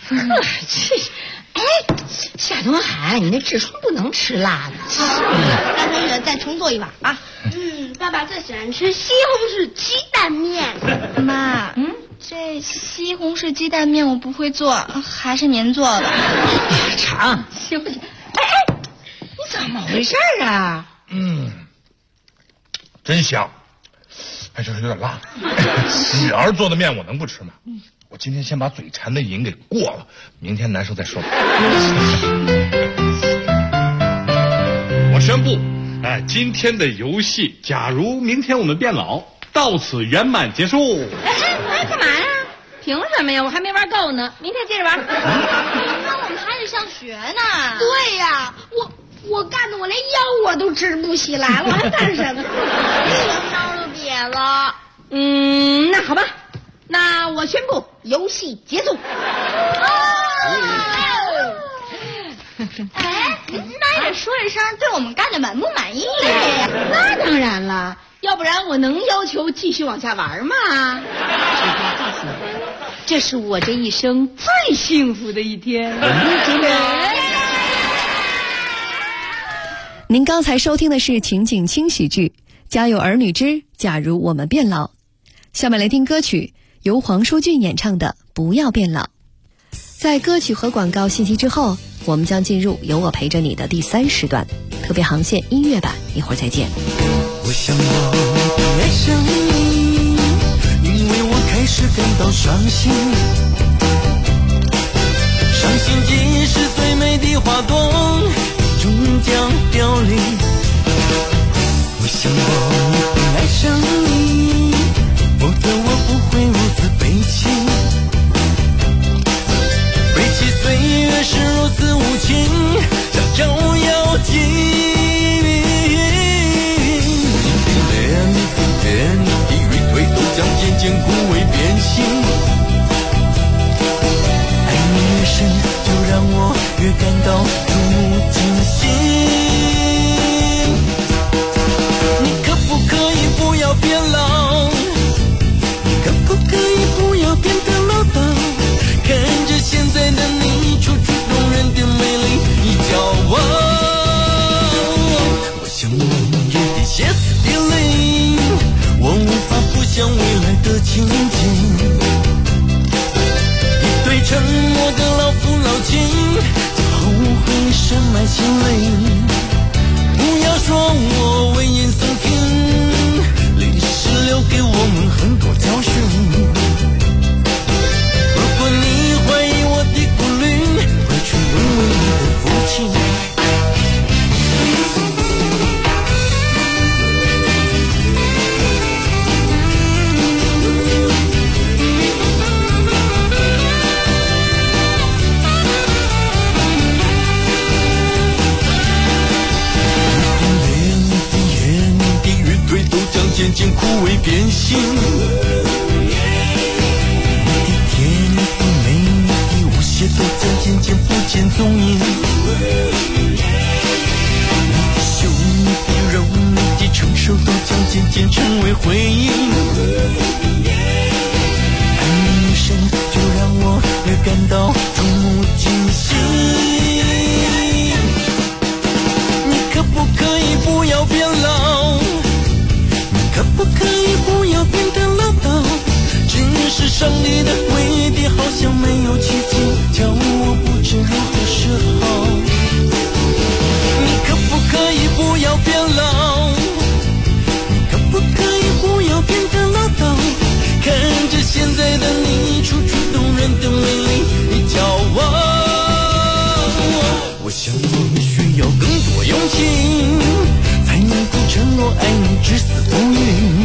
哎，夏东海，你那痔疮不能吃辣的。 让小雪再重做一碗啊！爸爸最喜欢吃西红柿鸡蛋面。 妈，这西红柿鸡蛋面我不会做，还是您做的。 成，行不行？哎，你怎么回事啊？ 真香。哎，就是有点辣。女儿做的面我能不吃吗？我今天先把嘴馋的瘾给过了，明天难受再说吧。我宣布，今天的游戏，假如明天我们变老，到此圆满结束。 干嘛呀？凭什么呀？我还没玩够呢，明天接着玩。那我们还得上学呢。 对呀，我干的我连腰我都直不起来了，我还干什么？招都瘪了。 那好吧。那我宣布游戏结束。 哎，那也说一声，对我们干的满不满意？ 那当然了，要不然我能要求继续往下玩吗？我告诉你，这是我这一生最幸福的一天。 您刚才收听的是情景轻喜剧《家有儿女之假如我们变老》，下面来听歌曲。由黄舒骏演唱的《不要变老》。在歌曲和广告信息之后，我们将进入有我陪着你的第3时段特别航线音乐版，一会儿再见。 我想我不爱上你，因为我开始感到伤心。伤心即是最美的花朵终将凋零。我想我不爱上你，否则我不会如此悲情。背起岁月是如此无情，像照妖镜。年的越退都将渐渐枯萎变形。爱你越深，就让我越感到触目惊心。你可不可以不要变老？可不可以不要变得唠叨？看着现在的你，楚楚动人的美丽，你骄傲。我想我也得歇斯底里，我无法不想未来的情景。一对沉默的老夫老妻，将后悔深埋心里。不要说我危言耸听，历史留给我们很多教训。如果你怀疑我的顾虑，快去问问你的父亲。渐渐枯萎变形，你的甜，你的美，你的无邪都将渐渐不见踪影。你的秀，你的柔，你的成熟都将渐渐成为回忆。爱你越深，就让我越感到触目惊心。你可不可以不要变老？可不可以不要变得唠叨？只是上帝的规定好像没有奇迹，叫我不知如何是好。你可不可以不要变老？你可不可以不要变得唠叨？看着现在的你，楚楚动人的美丽，你骄傲。我想我需要更多勇气，才能够承诺爱你至死不渝。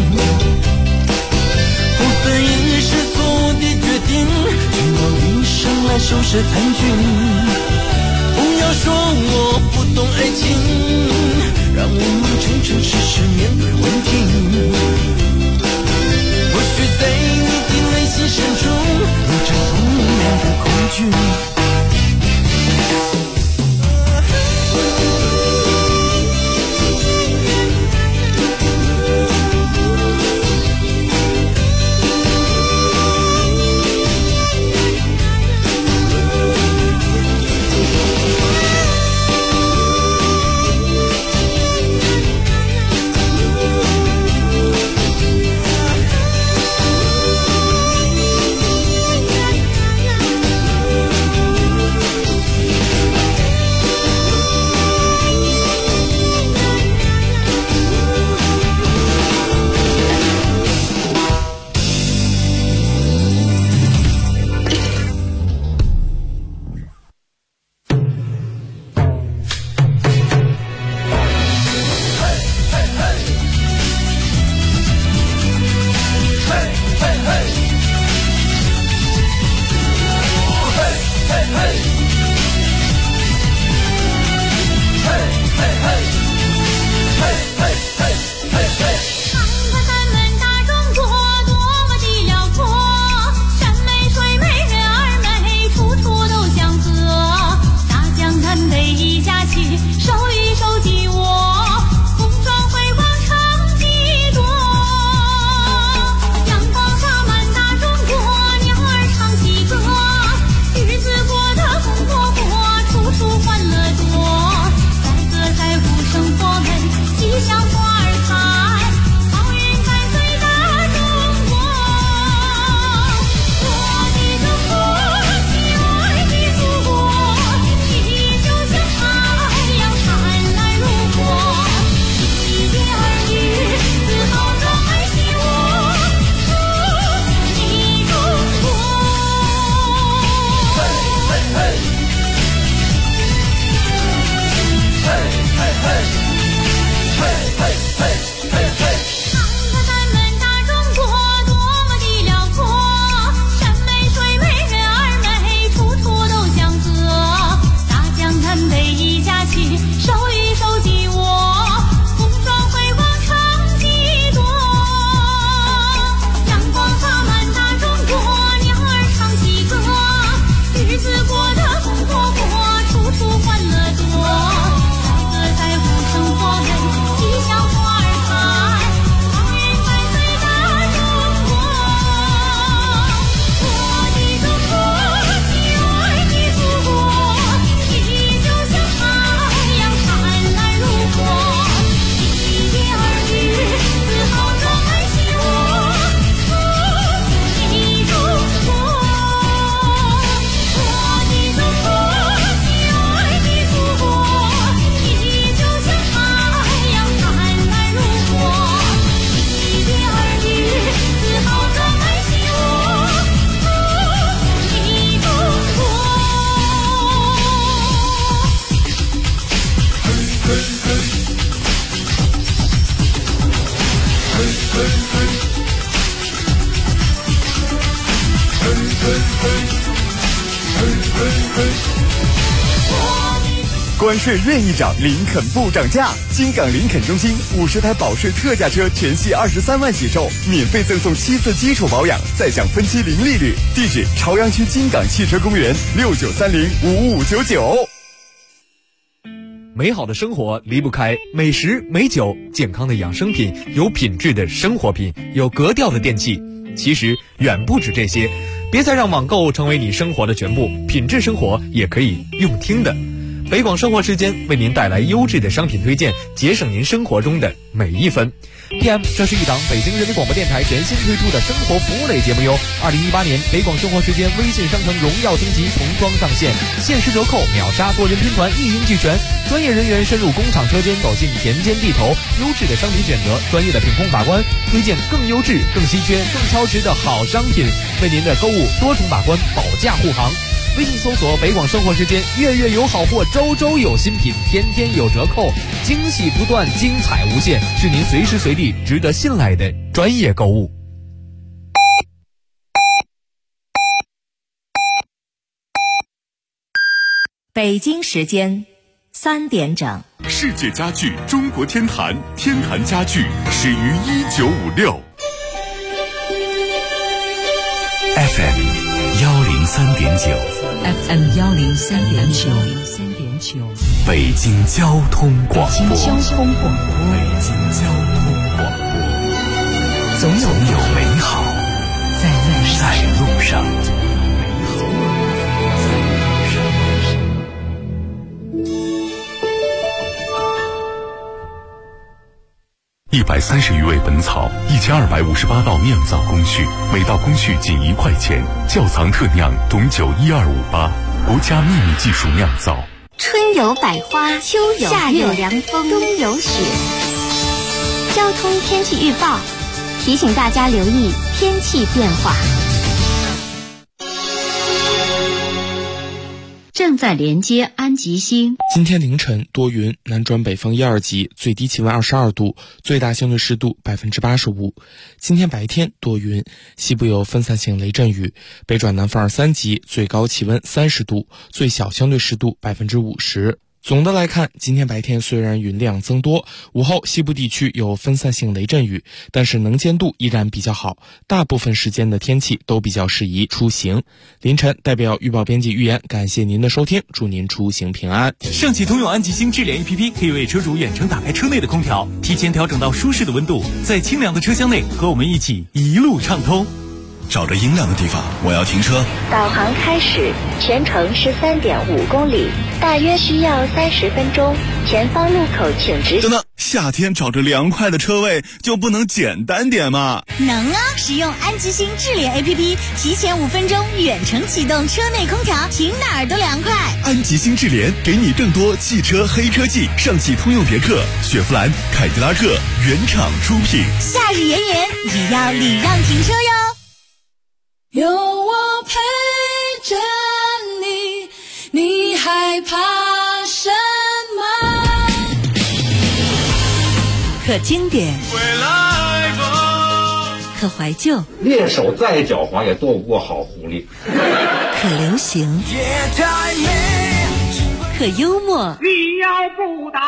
不再因是错误的决定，却要一生来收拾残局。 不要说我不懂爱情，让我们诚诚实实面对问题。或许在你的内心深处有着同样的恐惧。 关税任意涨，林肯不涨价。金港林肯中心50台保税特价车全系23万起售，免费赠送7次基础保养，再享分期零利率。地址：朝阳区金港汽车公园69305599。 美好的生活离不开美食美酒，健康的养生品，有品质的生活品，有格调的电器。其实远不止这些，别再让网购成为你生活的全部，品质生活也可以用听的。北广生活时间为您带来优质的商品推荐，节省您生活中的每一分。PM， 这是一档北京人民广播电台全新推出的生活服务类节目哟。2018年北广生活时间微信商城荣耀升级重装上线，限时折扣，秒杀，多人拼团，一应俱全。专业人员深入工厂车间，走进田间地头，优质的商品选择，专业的品控把关，推荐更优质、更稀缺、更超值的好商品，为您的购物多重把关，保价护航。微信搜索北广生活时间，月月有好货，周周有新品，天天有折扣，惊喜不断，精彩无限，是您随时随地值得信赖的专业购物。 北京时间3点整。 世界家具中国天坛，天坛家具始于1956。 FM 103.9 FM 103.9， 北京交通广播。 北京交通广播，总有美好在路上。 130余味本草，1258道酿造工序，每道工序仅1块钱。窖藏特酿董酒12588，国家秘密技术酿造。 春有百花，秋有夏有凉风，冬有雪。交通天气预报提醒大家留意天气变化。 正在连接安吉星。 今天凌晨多云，南转北风1、2级，最低气温22度，最大相对湿度85%。今天白天多云，西部有分散性雷阵雨，北转南风2、3级，最高气温30度，最小相对湿度50%。总的来看，今天白天虽然云量增多，午后西部地区有分散性雷阵雨，但是能见度依然比较好，大部分时间的天气都比较适宜出行。凌晨代表预报编辑预言，感谢您的收听，祝您出行平安。 上汽通用安吉星智联 APP 可以为车主远程打开车内的空调，提前调整到舒适的温度，在清凉的车厢内和我们一起一路畅通。 找着阴凉的地方，我要停车。 导航开始，全程13.5公里，大约需要30分钟。前方路口请直行。 等等，夏天找着凉快的车位就不能简单点吗？ 能啊！使用安吉星智联 APP， 提前5分钟远程启动车内空调，停哪儿都凉快。 安吉星智联给你更多汽车黑科技，上汽通用别克、雪佛兰、凯迪拉克原厂出品。 夏日炎炎，也要礼让停车哟。 有我陪着你，你害怕什么？ 可经典，可怀旧， 猎手再狡猾也斗不过好狐狸。 可流行，可幽默。 你要不打，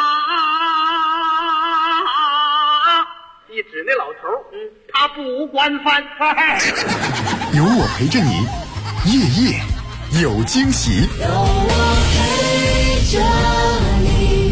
一指那老头，他不惯犯。 有我陪着你，夜夜有惊喜。 有我陪着你。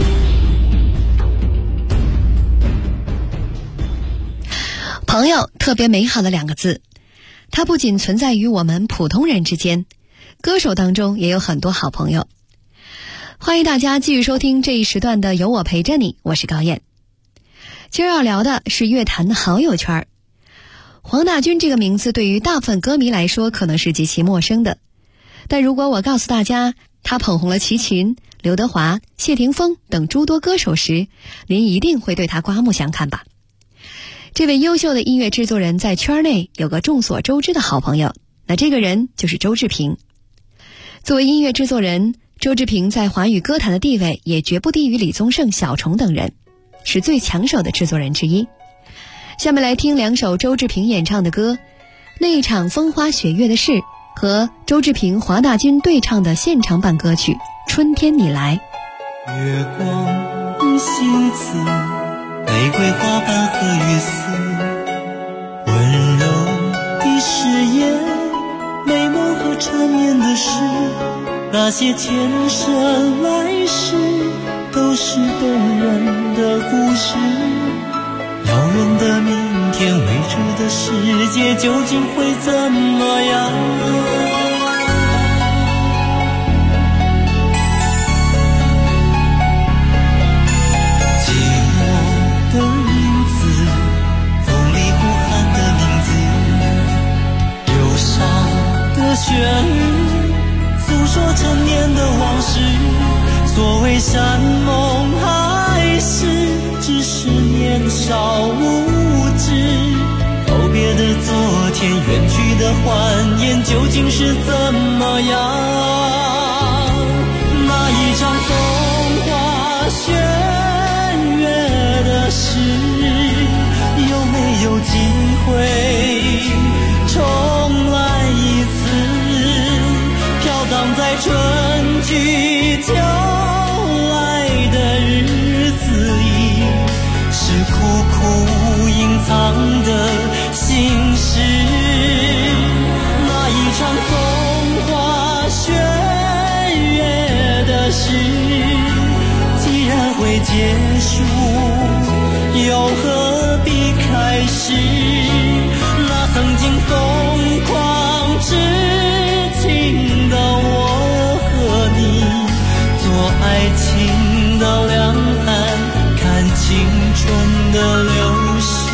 朋友，特别美好的2个字，它不仅存在于我们普通人之间，歌手当中也有很多好朋友。欢迎大家继续收听这一时段的有我陪着你，我是高燕。今儿要聊的是乐坛的好友圈。黄大军这个名字对于大部分歌迷来说可能是极其陌生的，但如果我告诉大家他捧红了齐秦、刘德华、谢霆锋等诸多歌手时，您一定会对他刮目相看吧。这位优秀的音乐制作人在圈内有个众所周知的好朋友，那这个人就是周志平。作为音乐制作人，周志平在华语歌坛的地位也绝不低于李宗盛、小虫等人，是最抢手的制作人之一。下面来听2首周志平演唱的歌，那一场风花雪月的事和周志平、华大军对唱的现场版歌曲《春天你来》。 月光的星子，玫瑰花瓣和雨丝，温柔的誓言，美梦和缠绵的事，那些前生来世都是动人的故事。遥远的明天，未知的世界究竟会怎么样？寂寞的影子，风里呼喊的名字，忧伤的旋律，诉说陈年的往事。所谓山盟海誓，只是年少无知，告别的昨天，远去的欢颜，究竟是怎么样？那一场风花雪月的事，有没有机会重来一次？飘荡在春去秋结束？又何必开始？那曾经疯狂痴情的我和你，做爱情的两岸，看青春的流逝。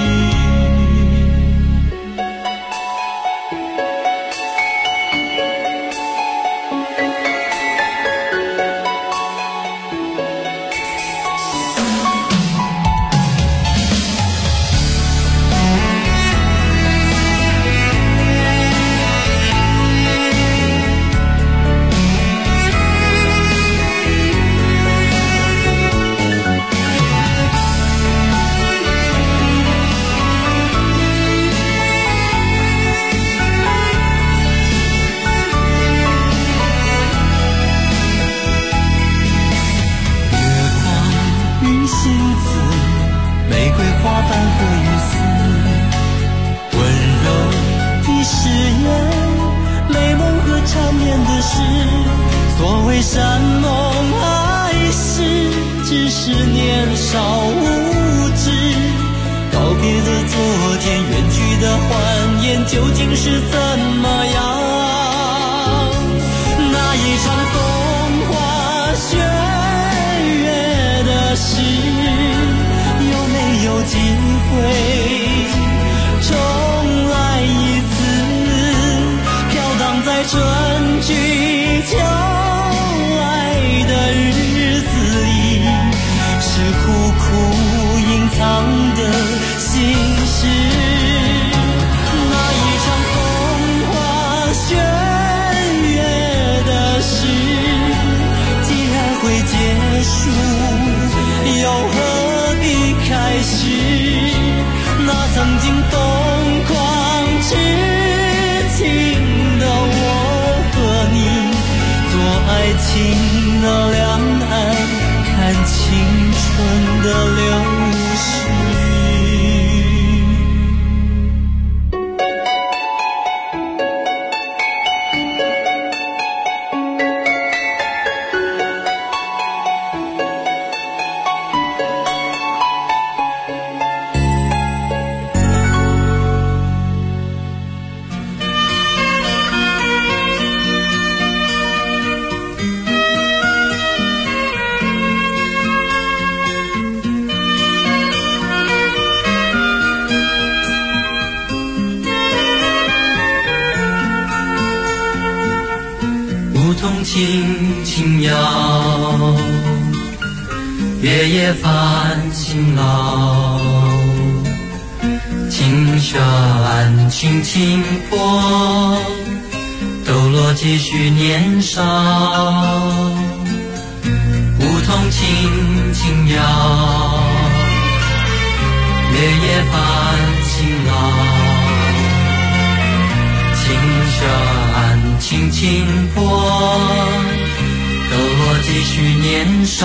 山盟海誓，只是年少无知。告别的昨天，远去的欢颜，究竟是怎么样？那一场风花雪月的事，有没有机会重来一次？飘荡在春去秋的日子里，是苦苦隐藏的心事。那一场风花雪月的事，既然会结束，又何必开始？那曾经疯狂痴情的我和你，做爱情的两岸，看青春的流逝。轻轻摇，月夜泛辛劳，琴弦轻轻拨，抖落几许年少。梧桐轻轻摇，月夜泛辛劳，琴弦轻轻拨，抖落几许年少。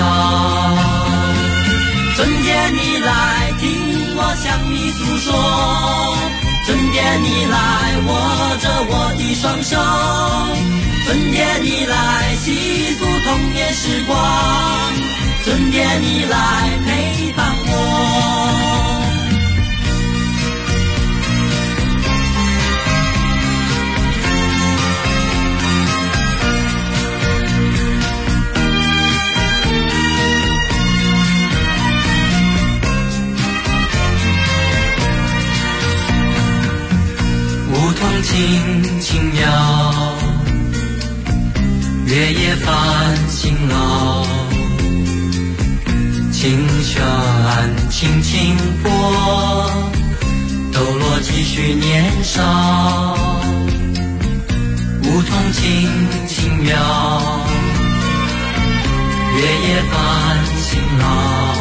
春天你来听我向你诉说，春天你来握着我的双手，春天你来细数童年时光，春天你来陪伴我。梧桐轻轻摇，月夜泛辛劳，琴弦轻轻拨，抖落几许年少。梧桐轻轻摇，月夜泛辛劳，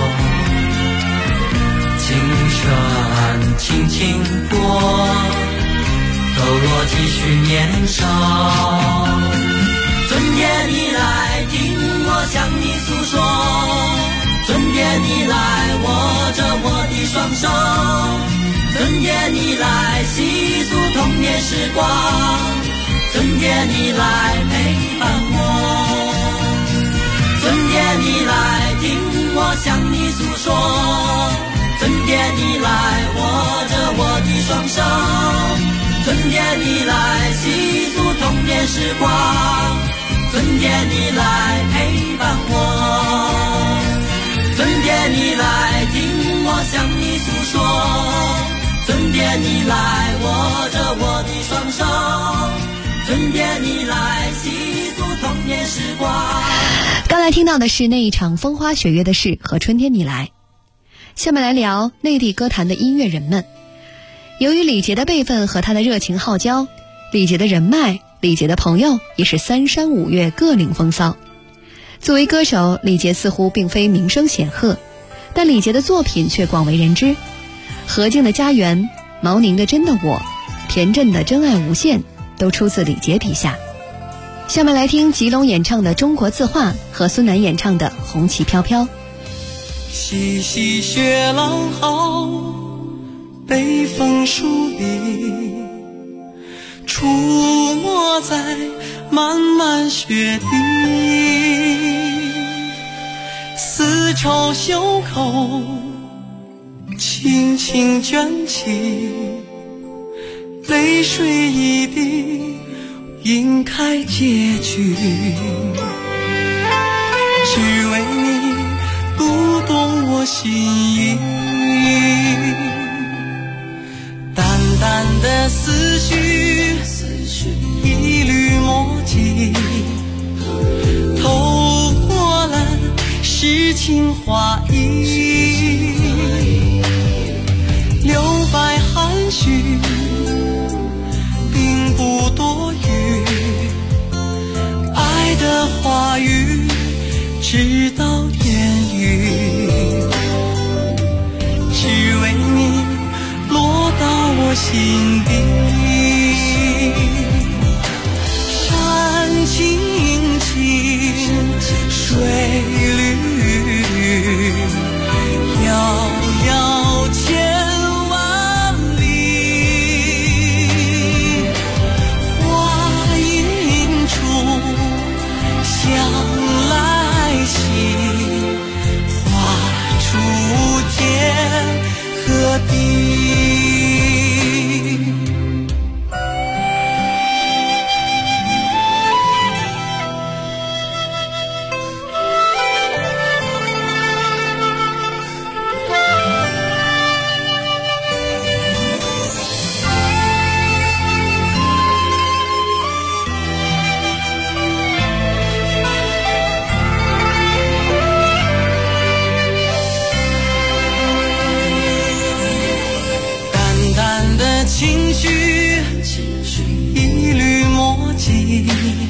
琴弦轻轻拨，抖落几许年少。春天你来听我向你诉说，春天你来握着我的双手，春天你来细数童年时光，春天你来陪伴我，春天你来听我我向你诉说。春天你来，握着我的双手，春天你来，细数童年时光，春天你来陪伴我，春天你来，听我向你诉说。春天你来，握着我的双手，春天你来，细数童年时光。 刚才听到的是那一场风花雪月的事和春天你来。下面来聊内地歌坛的音乐人们。由于李杰的辈分和他的热情好交，李杰的人脉，李杰的朋友也是三山五岳各领风骚。作为歌手，李杰似乎并非名声显赫，但李杰的作品却广为人知。何静的《家园》，毛宁的《真的我》，田震的《真爱无限》都出自李杰笔下。下面来听吉龙演唱的《中国字画》和孙楠演唱的《红旗飘飘》。 细细雪浪号，北风疏离，出没在漫漫雪地，丝绸袖口轻轻卷起，泪水一滴晕开结局，只为你读懂我心意，淡淡的思绪，一缕墨迹，透过了诗情画意，留白含蓄，并不多余，爱的话语直到言语，只为你落到我心底。山青青，水绿，遥遥千万里，花影处香来袭，画出天和地。情绪，一缕墨迹，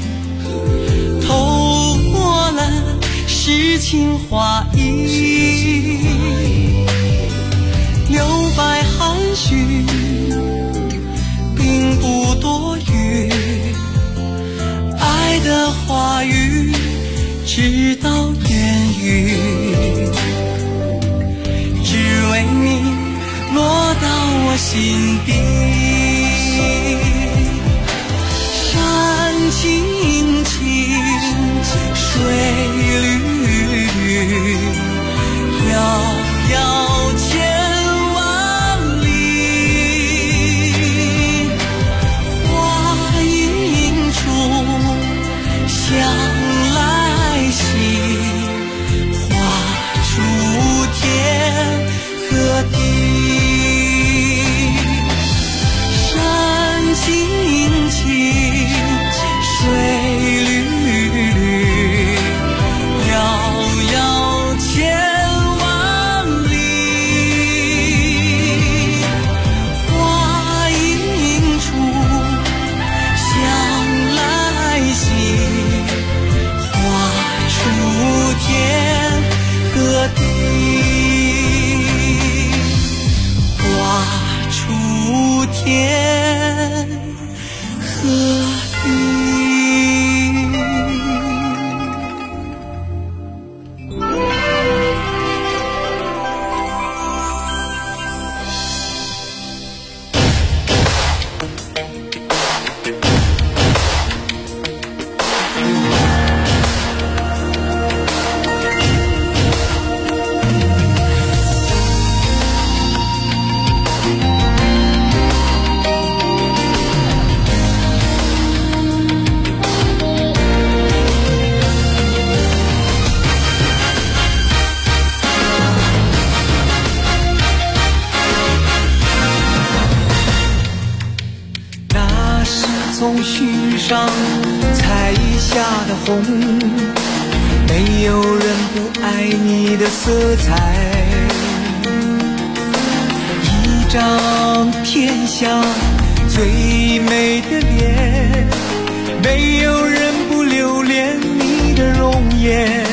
透过了诗情画意，留白含蓄，并不多余，爱的话语直到言语，只为你落到我心底。山青青，水绿，遥遥千万里，花影处香来袭，画出天和地。山青青，水绿绿，遥遥须上彩霞的红，没有人不爱你的色彩，一张天下最美的脸，没有人不留恋你的容颜。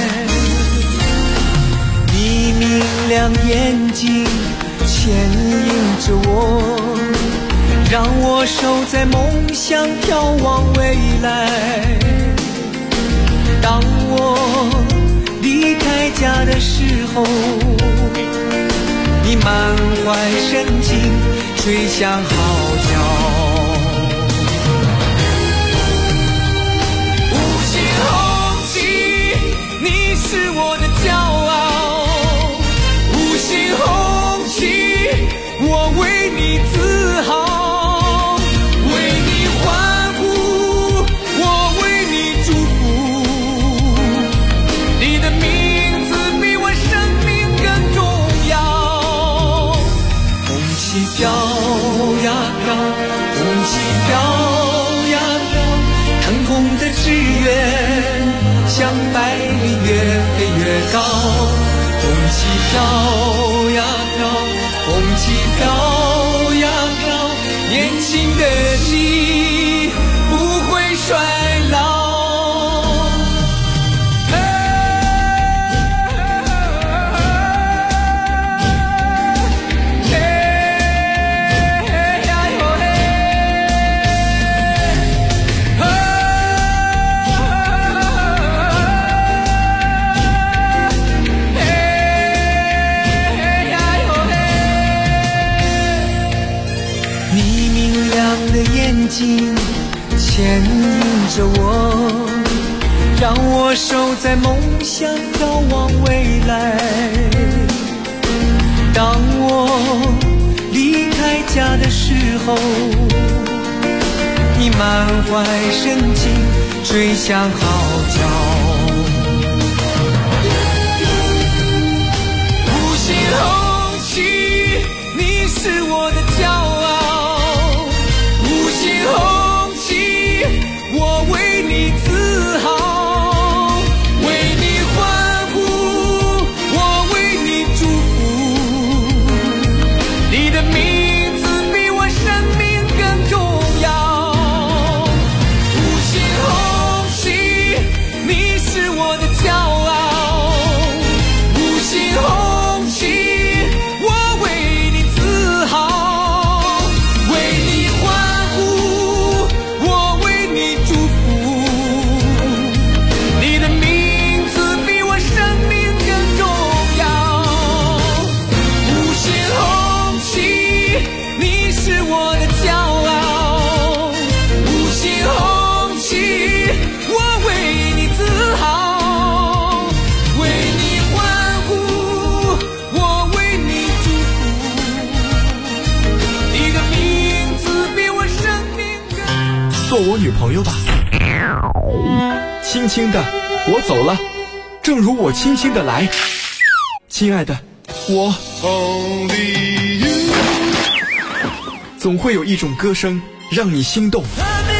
你明亮眼睛牵引着我，让我守在梦想眺望未来。当我离开家的时候，你满怀深情吹响号角。五星红旗，你是我的骄傲，五星红旗，我为你自豪，为你欢呼，我为你祝福，你的名字比我生命更重要。红旗飘呀飘，红旗飘呀飘，腾空的志愿像百里越飞越高。红旗飘呀飘，红旗飘呀飘，年轻的记忆不会衰老。牵引着我，让我守在梦想眺望未来。当我离开家的时候，你满怀深情吹响号角。五星红旗，你是我的骄傲，五星红旗，我为你自豪，为你欢呼，我为你祝福，你的名字比我生命更重要。五星红旗，你是我的骄傲，五星红旗，我为你自豪，为你欢呼，我为你祝福，你的名字比我生命更重要。五星红旗，你是我的骄傲，五星红旗，我为你自豪，为你欢呼，我为你祝福，你的名字比我生命更。 做我女朋友吧。轻轻的，我走了，正如我轻轻的来。亲爱的，我总会有一种歌声让你心动。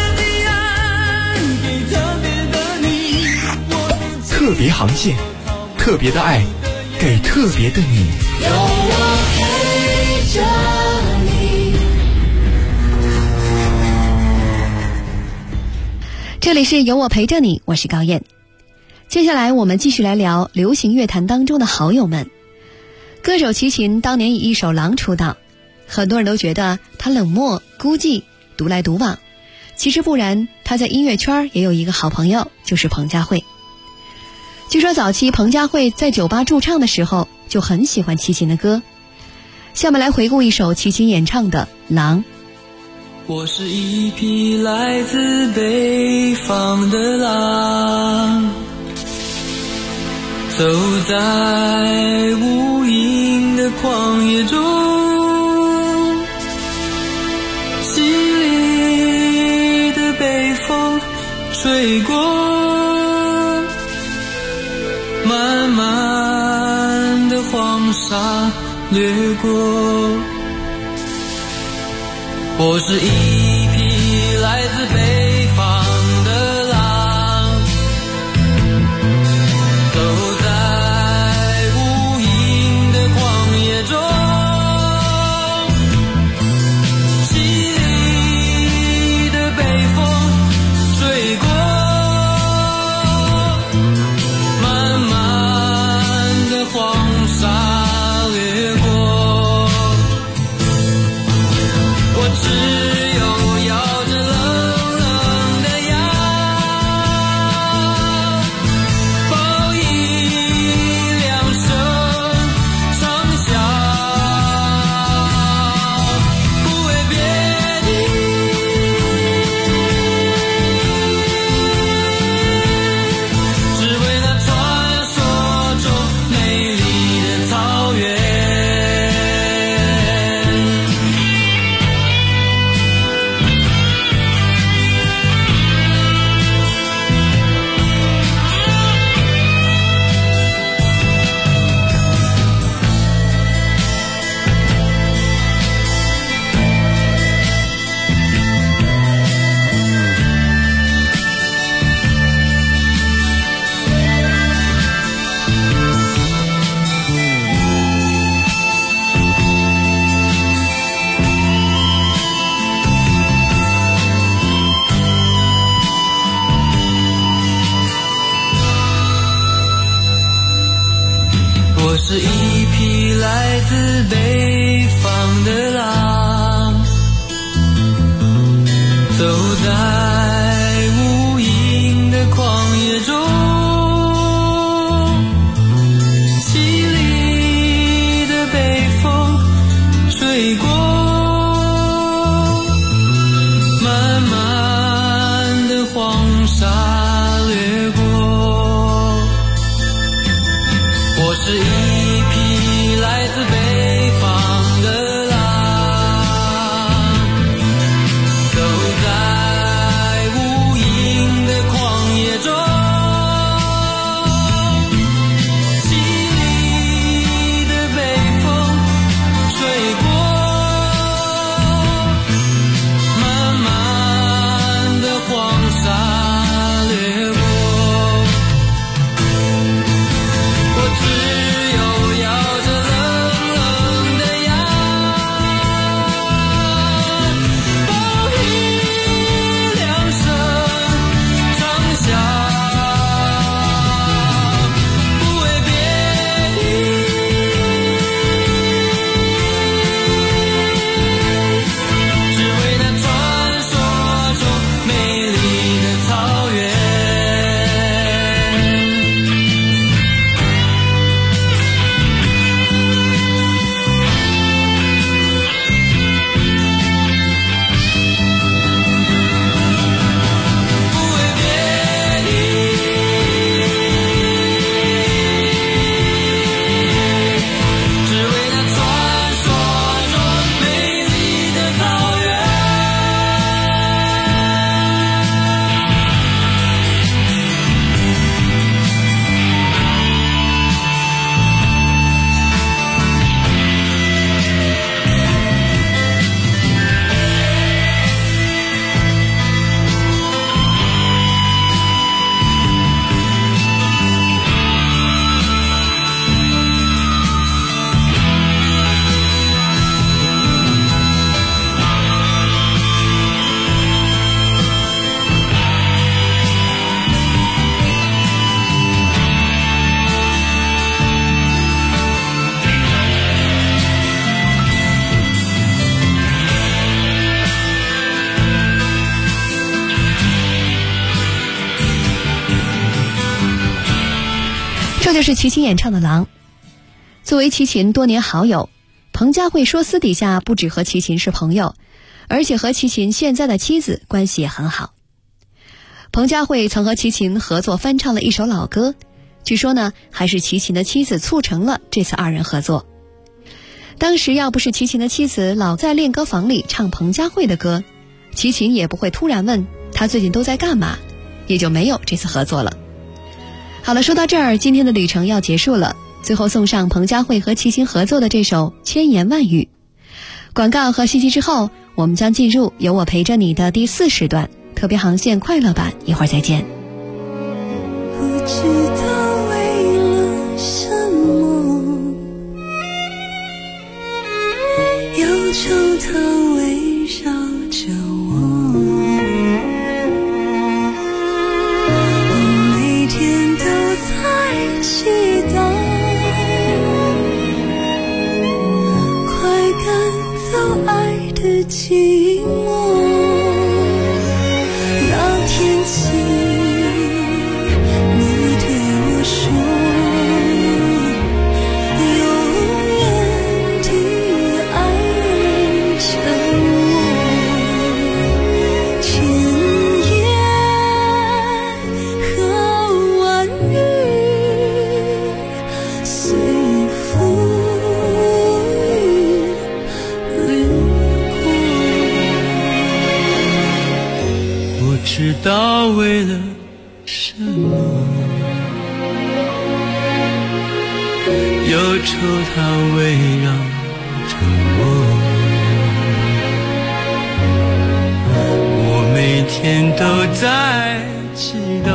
特别航线，特别的爱，给特别的你。 有我陪着你。 这里是有我陪着你，我是高燕。接下来我们继续来聊流行乐坛当中的好友们。歌手齐秦当年以一首《狼》出道，很多人都觉得他冷漠孤寂独来独往，其实不然，他在音乐圈也有一个好朋友，就是彭佳慧。据说早期彭佳慧在酒吧驻唱的时候就很喜欢齐秦的歌。下面来回顾一首齐秦演唱的《狼》。 我是一匹来自北方的狼，走在无垠的旷野中，凄厉的北风吹过，漫漫的黄沙掠过。我是一匹来自北来自北方的狼，走在无垠的旷野中，凄厉的北风吹过，漫漫的黄沙掠过。我是一匹来自北方的狼，走在无垠的旷野中，凄厉的北风吹过，漫漫的黄沙掠过。我只有咬着冷冷的牙，报以两声长啸，不为别的，只为那传说中美丽的草原。不为别的，只为那传说中美丽的草原。 这就是齐秦演唱的《狼》。作为齐秦多年好友，彭佳慧说私底下不只和齐秦是朋友，而且和齐秦现在的妻子关系也很好。彭佳慧曾和齐秦合作翻唱了一首老歌，据说呢还是齐秦的妻子促成了这次二人合作。当时要不是齐秦的妻子老在练歌房里唱彭佳慧的歌，齐秦也不会突然问他最近都在干嘛，也就没有这次合作了。好了，说到这儿，今天的旅程要结束了。最后送上彭佳慧和齐秦合作的这首《千言万语》。广告和信息之后，我们将进入有我陪着你的第4时段特别航线快乐版，一会儿再见。 不知道为了什么，忧愁它围绕着我，我每天都在期待，快赶走爱的寂寞。那天起，你对我说，永远的爱着我，千言和万语随风掠过。我知道为了什么，忧愁它围绕着我，我每天都在祈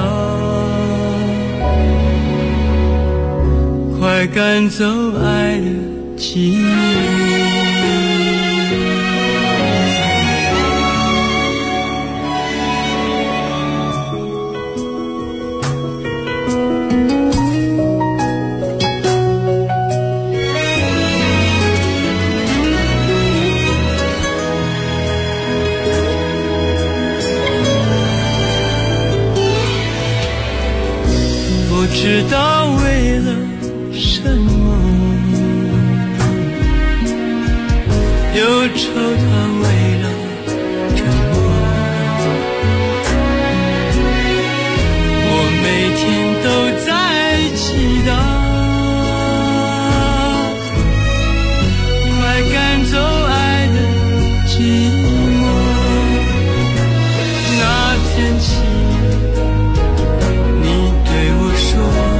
祷，快赶走爱的寂寞。 惆怅为了沉默。我每天都在祈祷，快赶走爱的寂寞。那天起，你对我说。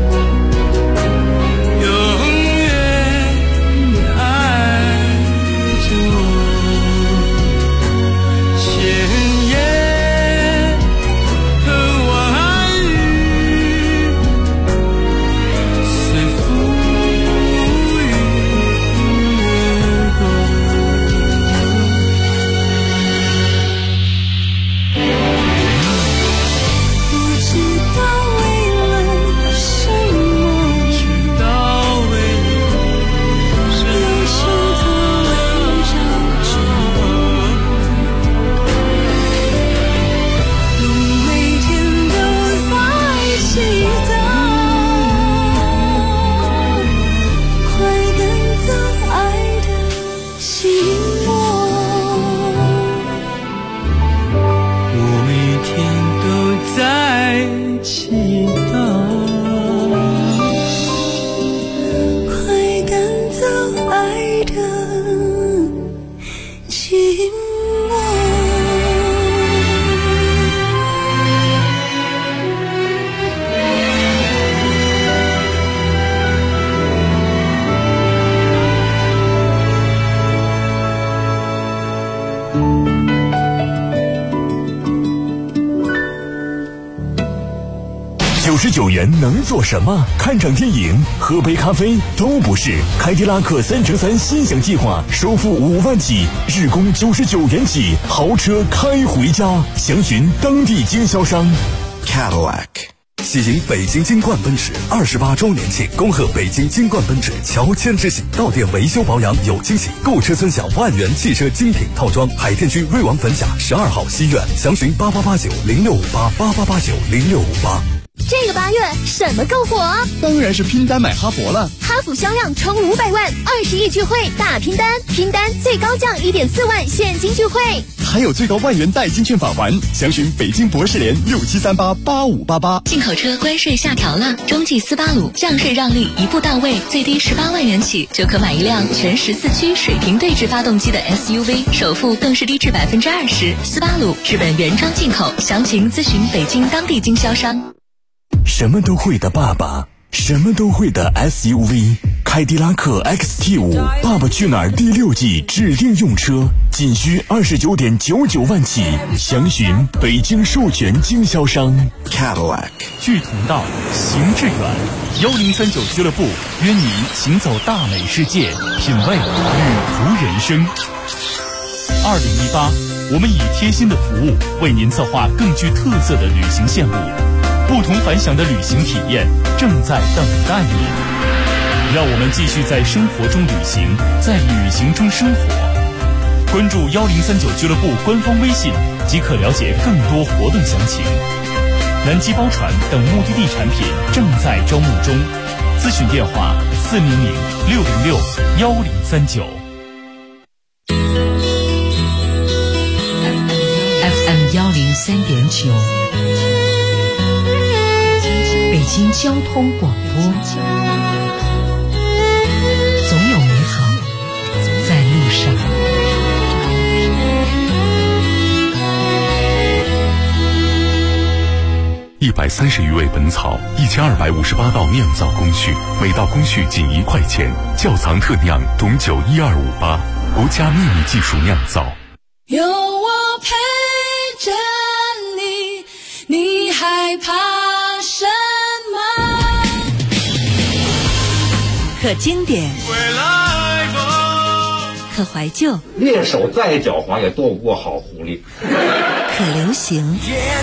99元能做什么？看场电影、喝杯咖啡都不是。凯迪拉克3乘3心想计划，首付5万起，日供99元起，豪车开回家。详询当地经销商。 Cadillac。喜迎北京金冠奔驰28周年庆，恭贺北京金冠奔驰乔迁之喜，到店维修保养有惊喜，购车尊享万元汽车精品套装。海淀区瑞王汾峡12号西苑，详询8889065888890658。 这个8月什么更火？ 当然是拼单买哈佛了。 哈弗销量冲500万，20亿聚会大拼单，拼单最高降1.4万现金聚会， 还有最高万元代金券返还。详询北京博士联67388588。 进口车关税下调了，中继斯巴鲁降税让利一步到位，最低18万元起就可买一辆全14驱水平对置发动机的 SUV， 首付更是低至20%。斯巴鲁日本原装进口，详情咨询北京当地经销商。 什么都会的爸爸，什么都会的 SUV， 凯迪拉克 XT5， 爸爸去哪儿第6季指定用车，仅需29.99万起，详询北京授权经销商。 Cadillac。 聚同道，行致远，1039俱乐部约您行走大美世界，品味旅途人生。2018，我们以贴心的服务为您策划更具特色的旅行线路。不同凡响的旅行体验正在等待你，让我们继续在生活中旅行，在旅行中生活。关注1039俱乐部官方微信即可了解更多活动详情。南极包船等目的地产品正在招募中，咨询电话400-606-1039。 FM 103.9。北京交通广播，总有美好在路上。 130余味本草，1258道酿造工序，每道工序仅1块钱。窖藏特酿董酒12588，国家秘密技术酿造。 有我陪着你，你害怕什么？ 可经典，可怀旧， 猎手再狡猾也躲不过好狐狸。 可流行，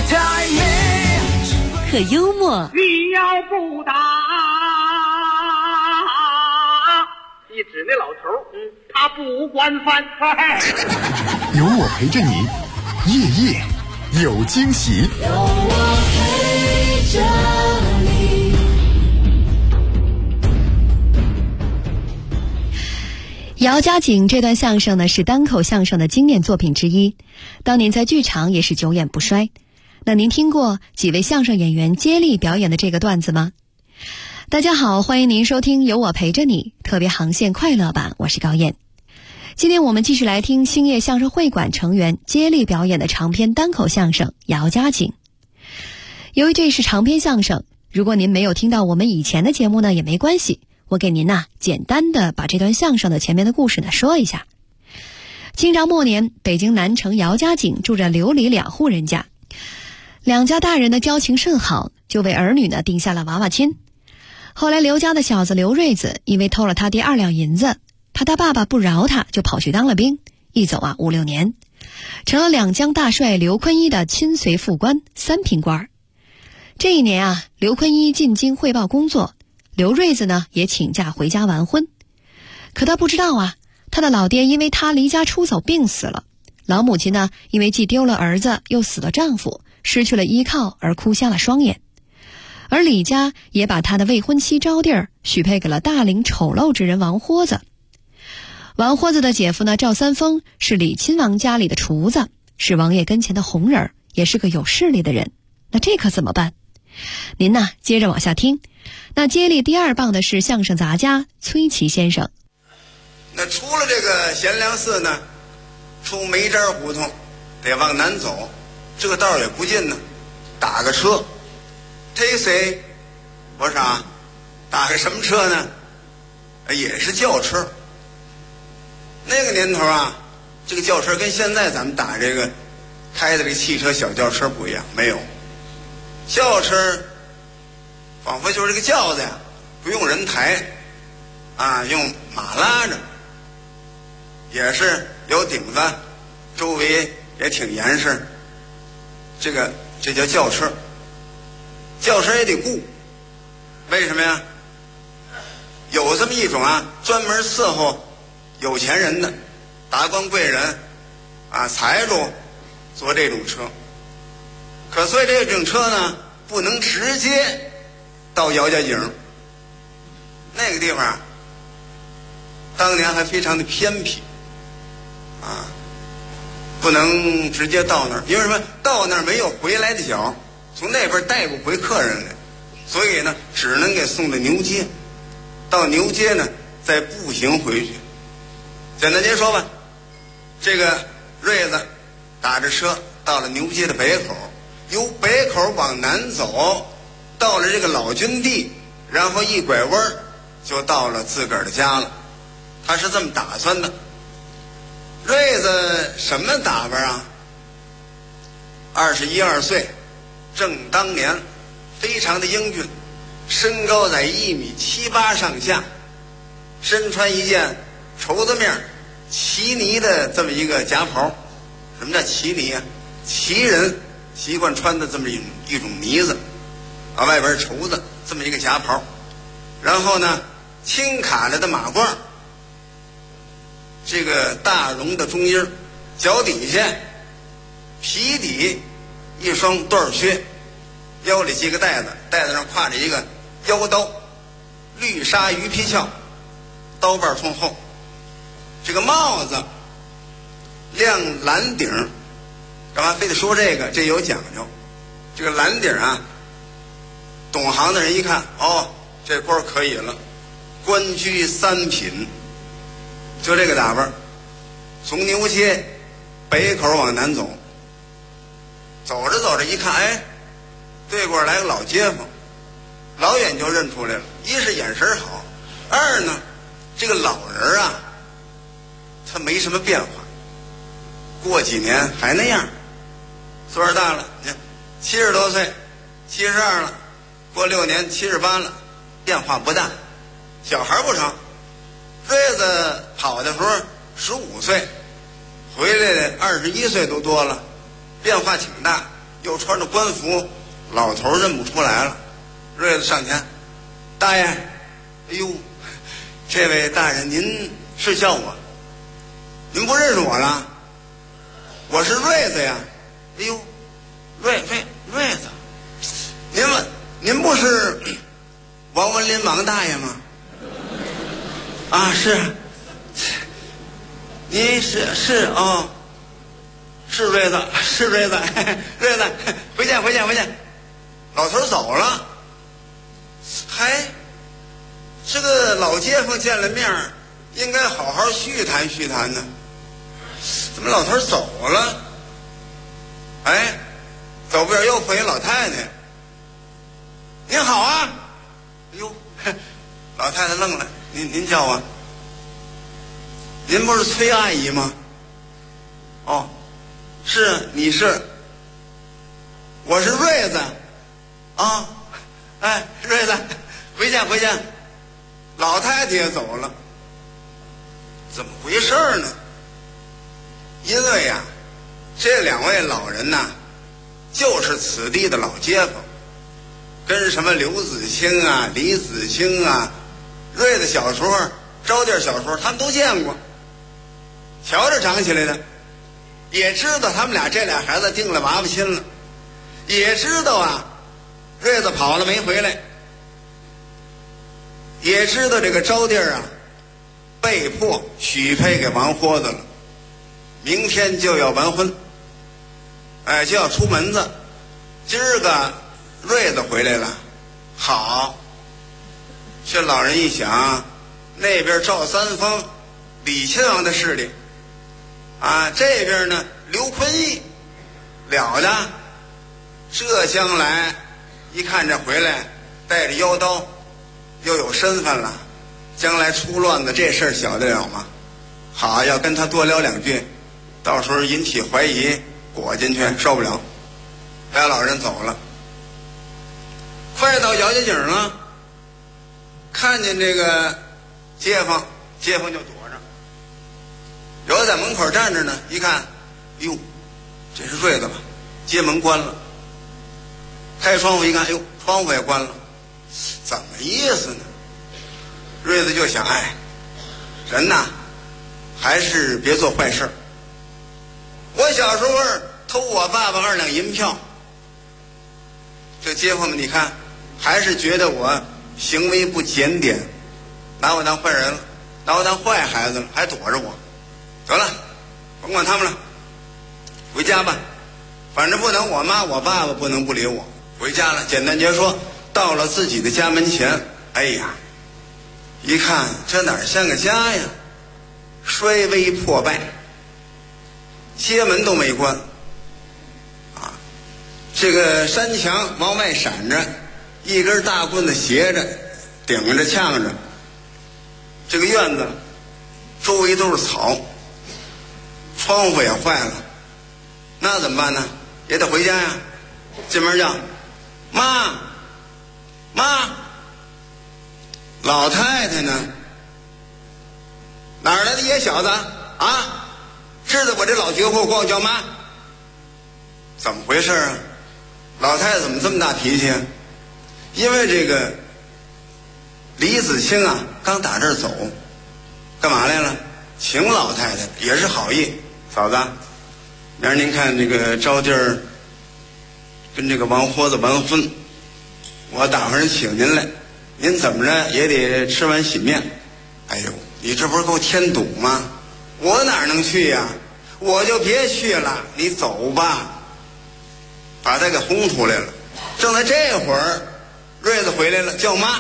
可幽默。 你要不打，一指那老头，他不惯犯。 有我陪着你，夜夜有惊喜。 有我陪着你。 姚家井这段相声呢，是单口相声的经典作品之一，当年在剧场也是久演不衰。那您听过几位相声演员接力表演的这个段子吗？大家好，欢迎您收听有我陪着你特别航线快乐版，我是高燕。今天我们继续来听兴业相声会馆成员接力表演的长篇单口相声《姚家井》。由于这是长篇相声，如果您没有听到我们以前的节目呢，也没关系，我给您简单的把这段相声的前面的故事呢说一下。清朝末年，北京南城姚家井住着刘李2户人家，两家大人的交情甚好，就为儿女呢定下了娃娃亲。后来刘家的小子刘瑞子因为偷了他爹2两银子，怕他爸爸不饶他，就跑去当了兵，一走5、6年，成了两江大帅刘坤一的亲随副官3品官。这一年刘坤一进京汇报工作，刘瑞子呢也请假回家完婚。可他不知道他的老爹因为他离家出走病死了，老母亲呢因为既丢了儿子又死了丈夫，失去了依靠而哭瞎了双眼。而李家也把他的未婚妻招娣许配给了大龄丑陋之人王豁子。王豁子的姐夫呢赵三丰是李亲王家里的厨子，是王爷跟前的红人，也是个有势力的人。那这可怎么办？您接着往下听。那接力第2棒的是相声杂家崔琦先生。 那出了这个贤良寺呢，出梅渣胡同得往南走，这个道也不近呢，打个车。忒谁？我说打个什么车呢？也是轿车。那个年头这个轿车跟现在咱们打这个开的这个汽车小轿车不一样，没有轿车仿佛就是这个轿子不用人抬用马拉着，也是有顶子，周围也挺严实，这叫轿车。轿车也得雇，为什么呀？有这么一种专门伺候有钱人的达官贵人财主坐这种车。可所以这种车呢不能直接到姚家井，那个地方当年还非常的偏僻不能直接到那儿，因为什么？到那儿没有回来的脚，从那边带不回客人来，所以呢只能给送到牛街，到牛街呢再步行回去。简单您说吧，这个瑞子打着车到了牛街的北口，由北口往南走，到了这个老军地，然后一拐弯就到了自个儿的家了。他是这么打算的。瑞子什么打扮21、22岁，正当年，非常的英俊，身高在1.78米上下，身穿一件绸子面旗呢的这么一个夹袍。什么叫旗呢旗人习惯穿的这么一种呢子外边绸子，这么一个夹袍。然后呢轻卡着的马褂，这个大绒的中衣，脚底下皮底一双缎靴，腰里系个带子，带子上挎着一个腰刀，绿纱鱼皮鞘，刀把冲后。这个帽子亮蓝顶，干嘛非得说这个？这有讲究。这个蓝顶懂行的人一看，这官可以了，官居3品。就这个打扮，从牛街北口往南走，走着走着一看，对过来个老街坊，老远就认出来了。一是眼神好，二呢这个老人他没什么变化，过几年还那样，岁数大了，你看70多岁，72了，过6年78了，变化不大。小孩不成，瑞子跑的时候15岁，回来21岁都多了，变化挺大，又穿着官服，老头认不出来了。瑞子上前，大爷，哎呦，这位大人您是叫我？您不认识我了？我是瑞子呀。哎呦，瑞子，您不是王文林王大爷吗？是， 你是哦，是瑞子，是瑞子，瑞子，回见回见回见。老头走了，嗨，这个老街坊见了面，应该好好叙谈叙谈呢。怎么老头走了？哎，走不远又碰一老太太。您好啊！哎呦，老太太愣了，您叫我？您不是崔阿姨吗？哦，是，你是？我是瑞子。啊，哎，瑞子，回见回见。老太太也走了，怎么回事呢？因为呀，这两位老人呐，就是此地的老街坊，跟什么刘子清啊、李子清啊、瑞子小时候、招娣小时候，他们都见过，瞧着长起来的，也知道他们俩这俩孩子定了娃娃亲了，也知道啊。瑞子跑了没回来，也知道这个招娣啊被迫许配给王豁子了，明天就要完婚，哎，就要出门子。今儿个瑞子回来了，好，这老人一想，那边赵三丰李亲王的势力啊，这边呢刘坤义了的，这将来一看这回来带着腰刀，又有身份了，将来出乱子这事儿小得了吗？好，要跟他多聊两句，到时候引起怀疑，裹进去受不了。俩老人走了，快到姚家井了，看见这个街坊就躲着，有的在门口站着呢，一看，哟，这是瑞子吧？街门关了。开窗户一看，哎呦，窗户也关了，怎么意思呢？瑞子就想，哎，人呐，还是别做坏事。我小时候偷我爸爸2两银票，这街坊们你看，还是觉得我行为不检点，拿我当坏人了，拿我当坏孩子了，还躲着我。得了，甭管他们了，回家吧，反正不能我妈我爸爸不能不理我。回家了，简单截说，到了自己的家门前，哎呀，一看这哪像个家呀，衰微破败，街门都没关啊，这个山墙往外闪着，一根大棍子斜着顶着呛着，这个院子周围都是草，窗户也坏了，那怎么办呢？也得回家呀。进门叫妈妈，老太太呢？哪儿来的野小子啊？知道我这老绝户管我叫妈，怎么回事啊？老太太怎么这么大脾气啊？因为这个李子清啊，刚打这儿走，干嘛来了？请老太太，也是好意。嫂子，明儿您看这个招娣儿跟这个王豁子完婚，我打发人请您来，您怎么着也得吃碗洗面。哎呦，你这不是给我添堵吗？我哪能去呀？我就别去了，你走吧。把他给轰出来了。正在这会儿，瑞子回来了，叫妈。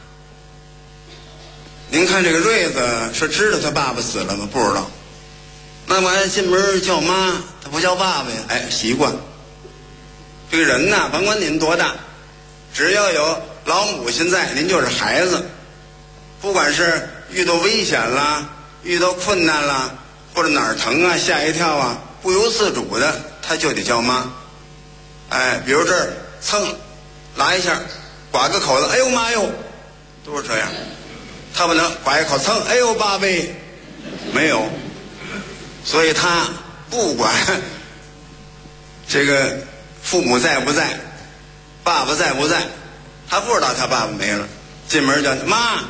您看这个瑞子是知道他爸爸死了吗？不知道。那玩意儿进门叫妈，他不叫爸爸呀？哎，习惯。这个人呐，甭管您多大，只要有老母亲在，您就是孩子。不管是遇到危险啦，遇到困难啦，或者哪儿疼啊，吓一跳啊，不由自主的他就得叫妈。哎，比如这儿蹭拉一下，刮个口子，哎呦妈哟，都是这样。他不能刮一口蹭，哎呦爸呗，没有。所以他不管这个父母在不在，爸爸在不在，他不知道他爸爸没了。进门叫妈，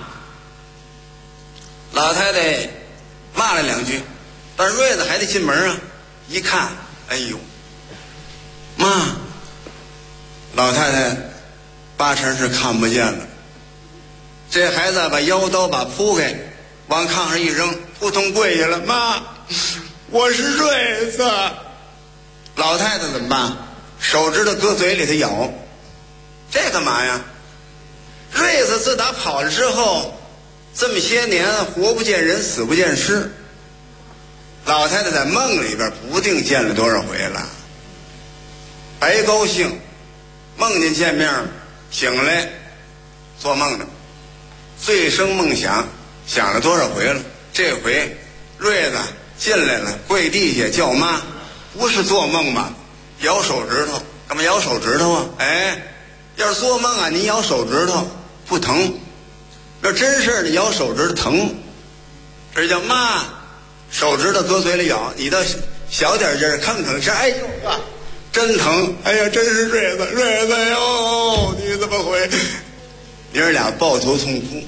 老太太骂了两句，但是瑞子还得进门啊。一看，哎呦，妈，老太太八成是看不见了。这孩子把腰刀把铺开， 往炕上一扔，扑通跪下了，妈，我是瑞子。老太太怎么办？手指头搁嘴里头咬，这干嘛呀？瑞子自打跑了之后，这么些年活不见人，死不见尸。老太太在梦里边不定见了多少回了，白高兴，梦见见面，醒来做梦呢，醉生梦想，想了多少回了。这回瑞子进来了，跪地下叫妈，不是做梦吧？摇手指头，干嘛摇手指头啊？哎，要是做梦啊，你摇手指头不疼；要真是你摇手指头疼。这叫妈，手指头搁嘴里咬，你倒小点劲儿，吭吭声，哎呦啊，真疼！哎呀，真是瑞子，瑞子哟，你怎么回？爷儿俩抱头痛哭。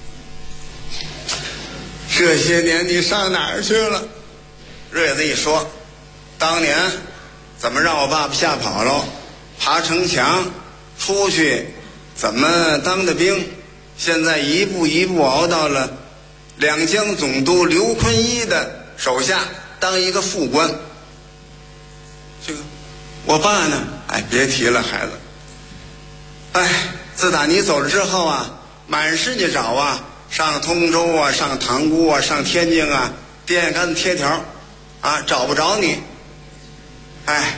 这些年你上哪儿去了？瑞子一说，当年怎么让我爸爸吓跑了，爬城墙出去，怎么当的兵，现在一步一步熬到了两江总督刘坤一的手下，当一个副官。这个我爸呢？哎，别提了，孩子。哎，自打你走了之后啊，满世界找啊，上通州啊，上塘沽啊，上天津啊，电线杆子贴条啊，找不着你。哎，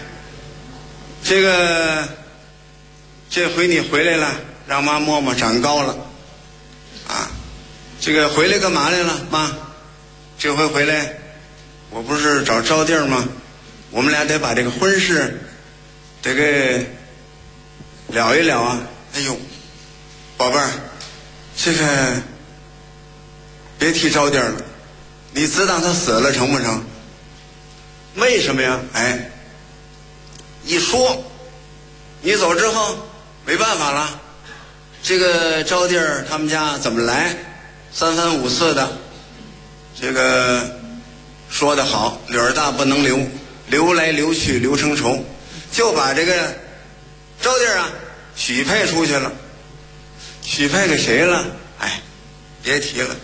这回你回来了，让妈摸摸，长高了啊。这个回来干嘛来了，妈？这回回来，我不是找招弟吗？我们俩得把这个婚事得给了一了啊。哎呦，宝贝儿，这个别提招弟了，你自当他死了成不成？为什么呀？哎，一说你走之后没办法了，这个招弟他们家怎么来，三番五次的，这个说得好，理儿大不能留，留来留去留成仇，就把这个招弟啊许配出去了。许配给谁了？哎，别提了，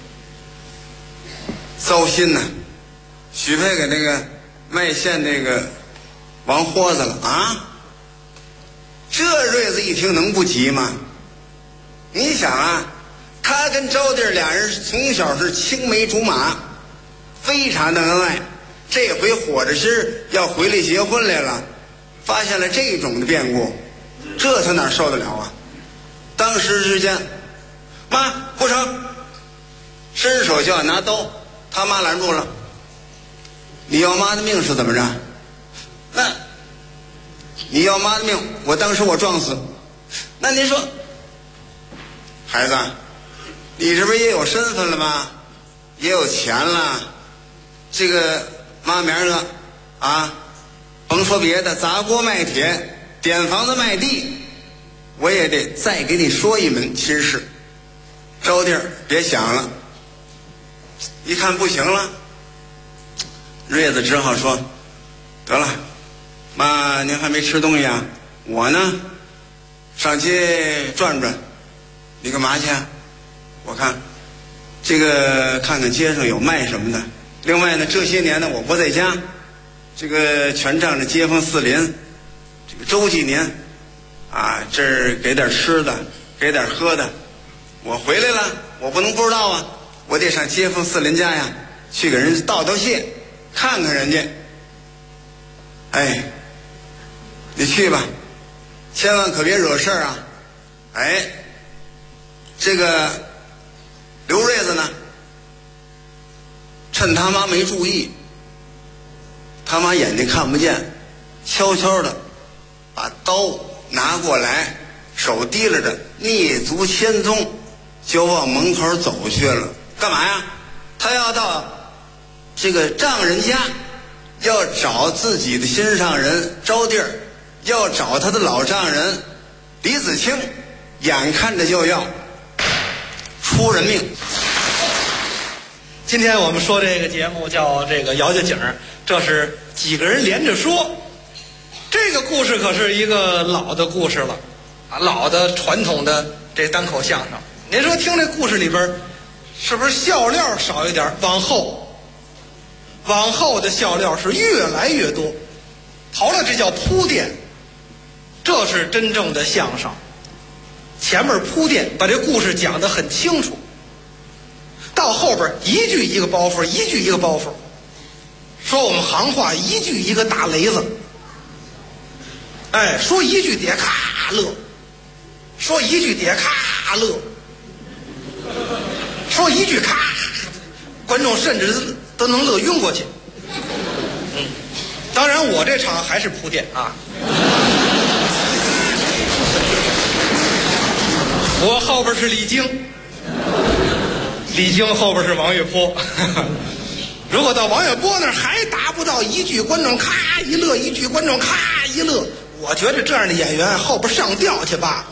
糟心呐！许配给那个麦县那个王豁子了啊！这瑞子一听能不急吗？你想啊，他跟招弟俩人从小是青梅竹马，非常的恩爱。这回火着心要回来结婚来了，发现了这种的变故，这他哪受得了啊？当时之间，妈不成，伸手就要拿刀，他妈拦住了。你要妈的命是怎么着？那你要妈的命，我当时我撞死。那您说，孩子，你这不是也有身份了吗？也有钱了，这个妈明儿个啊，甭说别的，砸锅卖铁，点房子卖地，我也得再给你说一门亲事。招弟别想了，一看不行了，瑞子只好说，得了，妈您还没吃东西啊，我呢上街转转。你干嘛去啊？我看这个看看街上有卖什么的。另外呢，这些年呢我不在家，这个全仗着街坊四邻，这个周几年啊，这儿给点吃的，给点喝的。我回来了，我不能不知道啊，我得上街坊四邻家呀，去给人道道谢，看看人家。哎，你去吧，千万可别惹事儿啊！哎，这个刘瑞子呢，趁他妈没注意，他妈眼睛看不见，悄悄的把刀拿过来，手提拉着，蹑足千踪，就往门口走去了。干嘛呀？他要到这个丈人家，要找自己的心上人招弟儿，要找他的老丈人李子清，眼看着就要出人命。 今天我们说这个节目叫这个姚家井，这是几个人连着说。这个故事可是一个老的故事了啊，老的传统的这单口相声。您说听这故事里边是不是笑料少一点？往后的笑料是越来越多。好了，这叫铺垫，这是真正的相声。前面铺垫，把这故事讲得很清楚，到后边一句一个包袱，一句一个包袱。说我们行话，一句一个大雷子。哎，说一句得咔乐，说一句得咔乐，说一句咔，观众甚至都能乐晕过去。当然我这场还是铺垫啊。我后边是李菁，李菁后边是王月波。如果到王月波那儿还达不到一句观众咔一乐，一句观众咔一乐，我觉得这样的演员后边上吊去吧。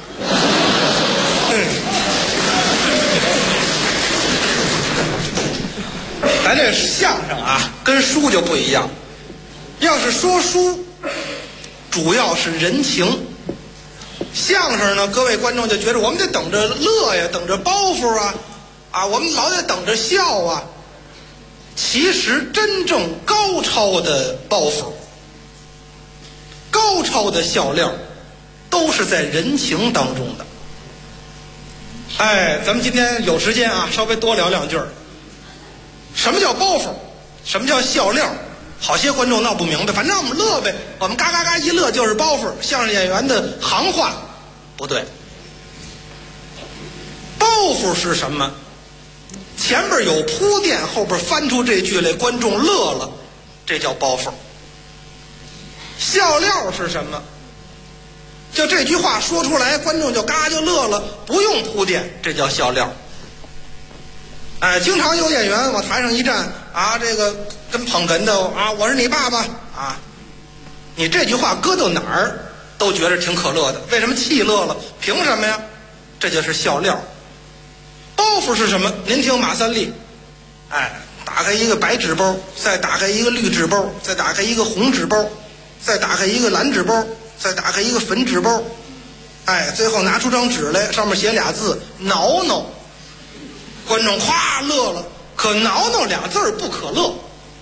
咱这相声啊，跟书就不一样。要是说书，主要是人情。相声呢，各位观众就觉得我们得等着乐呀，等着包袱啊，我们老得等着笑啊。其实真正高超的包袱、高超的笑料，都是在人情当中的。哎，咱们今天有时间啊，稍微多聊两句。什么叫包袱？什么叫笑料？好些观众闹不明白，反正我们乐呗，我们嘎嘎嘎一乐就是包袱。相声演员的行话不对，包袱是什么？前边有铺垫，后边翻出这句来，观众乐了，这叫包袱。笑料是什么？就这句话说出来，观众就嘎就乐了，不用铺垫，这叫笑料。哎，经常有演员往台上一站啊，这个跟捧哏的啊，我是你爸爸啊，你这句话搁到哪儿都觉得挺可乐的，为什么气乐了？凭什么呀？这就是笑料。包袱是什么？您听马三立，哎，打开一个白纸包，再打开一个绿纸包，再打开一个红纸包，再打开一个蓝纸包，再打开一个粉纸包，哎，最后拿出张纸来，上面写俩字“挠挠”，观众哗乐了。可“挠挠”俩字不可乐，“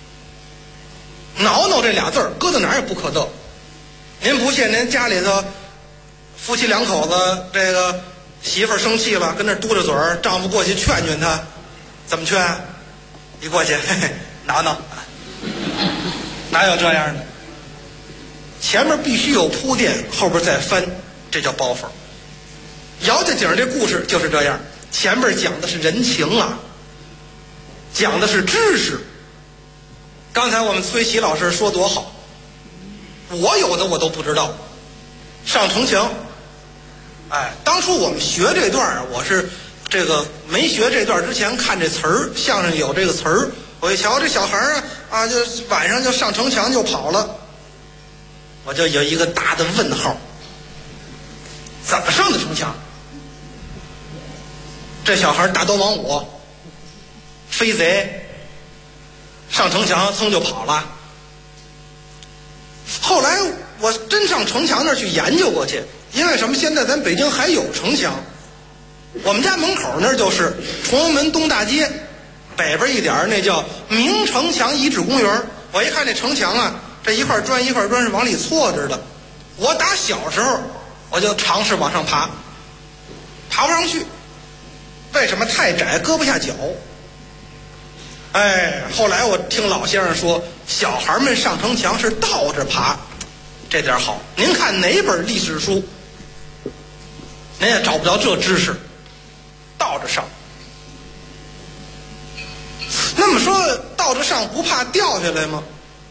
挠挠”这俩字搁到哪儿也不可乐。您不信，您家里头夫妻两口子，这个媳妇儿生气了，跟那嘟着嘴儿，丈夫过去劝劝她，怎么劝？一过去，嘿嘿，挠挠，哪有这样的？前面必须有铺垫，后边再翻，这叫包袱。姚家井这故事就是这样，前面讲的是人情啊，讲的是知识。刚才我们崔琦老师说多好，我有的我都不知道。上城墙，哎，当初我们学这段，我是这个没学这段之前看这词儿，相声有这个词儿，我一瞧这小孩啊，就晚上就上城墙就跑了，我就有一个大的问号，怎么上的城墙？这小孩大刀王五，飞贼，上城墙噌就跑了。后来我真上城墙那儿去研究过去，因为什么？现在咱北京还有城墙，我们家门口那儿就是崇文门东大街北边一点那叫明城墙遗址公园。我一看这城墙啊，这一块砖一块砖是往里错着的。我打小时候我就尝试往上爬，爬不上去。为什么？太窄，搁不下脚。哎，后来我听老先生说，小孩们上城墙是倒着爬，这点好。您看哪本历史书，您也找不着这知识，倒着上。那么说倒着上不怕掉下来吗？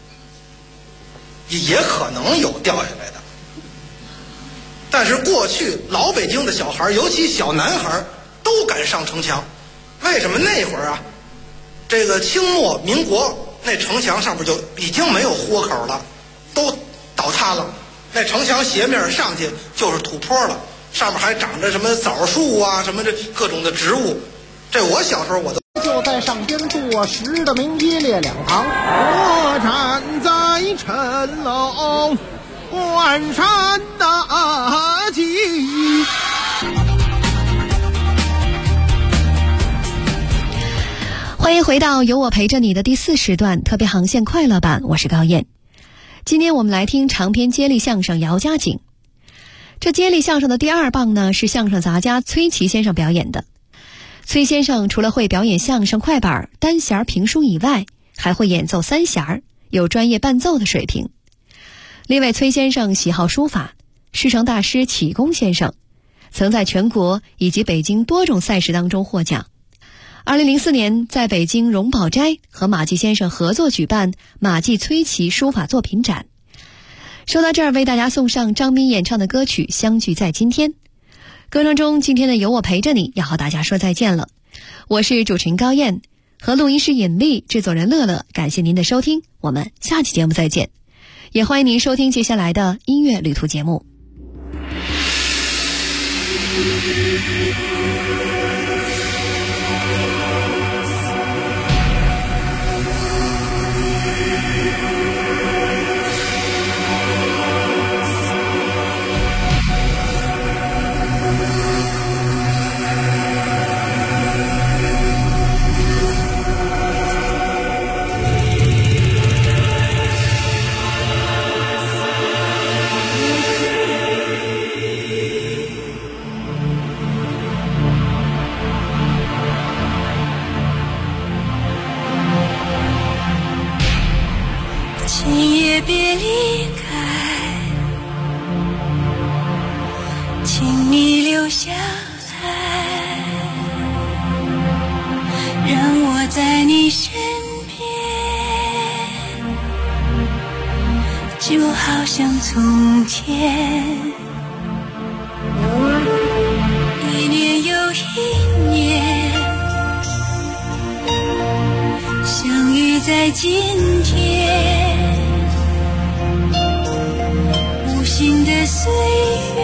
也可能有掉下来的。但是过去老北京的小孩，尤其小男孩，都敢上城墙。为什么？那会儿啊，这个清末民国那城墙上边就已经没有豁口了，都倒塌了。那城墙斜面上去就是土坡了，上面还长着什么枣树啊，什么这各种的植物。这我小时候我都就在上边坐实的名一列两旁，我站在城楼关山大吉。 欢迎回到有我陪着你的第4时段特别航线快乐版，我是高燕。今天我们来听长篇接力相声《姚家井》。这接力相声的第2棒呢，是相声杂家崔琦先生表演的。崔先生除了会表演相声快板、单弦评书以外，还会演奏3弦，有专业伴奏的水平。另外，崔先生喜好书法，师承大师启功先生，曾在全国以及北京多种赛事当中获奖。2004年，在北京荣宝斋和马季先生合作举办马季崔琦书法作品展。说到这儿，为大家送上张斌演唱的歌曲《相聚在今天》。歌声中，今天的有我陪着你要和大家说再见了。我是主持人高燕，和录音师尹丽、制作人乐乐，感谢您的收听，我们下期节目再见。也欢迎您收听接下来的音乐旅途节目。 今夜别离开，请你留下来，让我在你身边，就好像从前，一年又一年，相遇在今天。无心的岁月，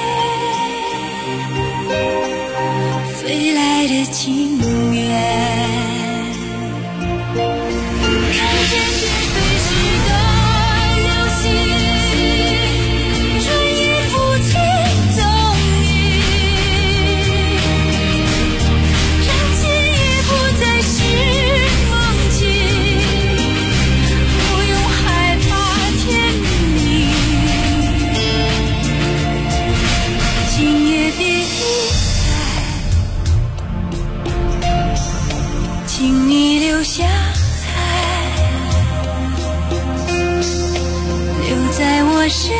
飞来的情缘，看天边飞逝的流星，转眼不见踪影，让今夜不再是梦境，不用害怕天明。今夜别离开，请你留下来，留在我身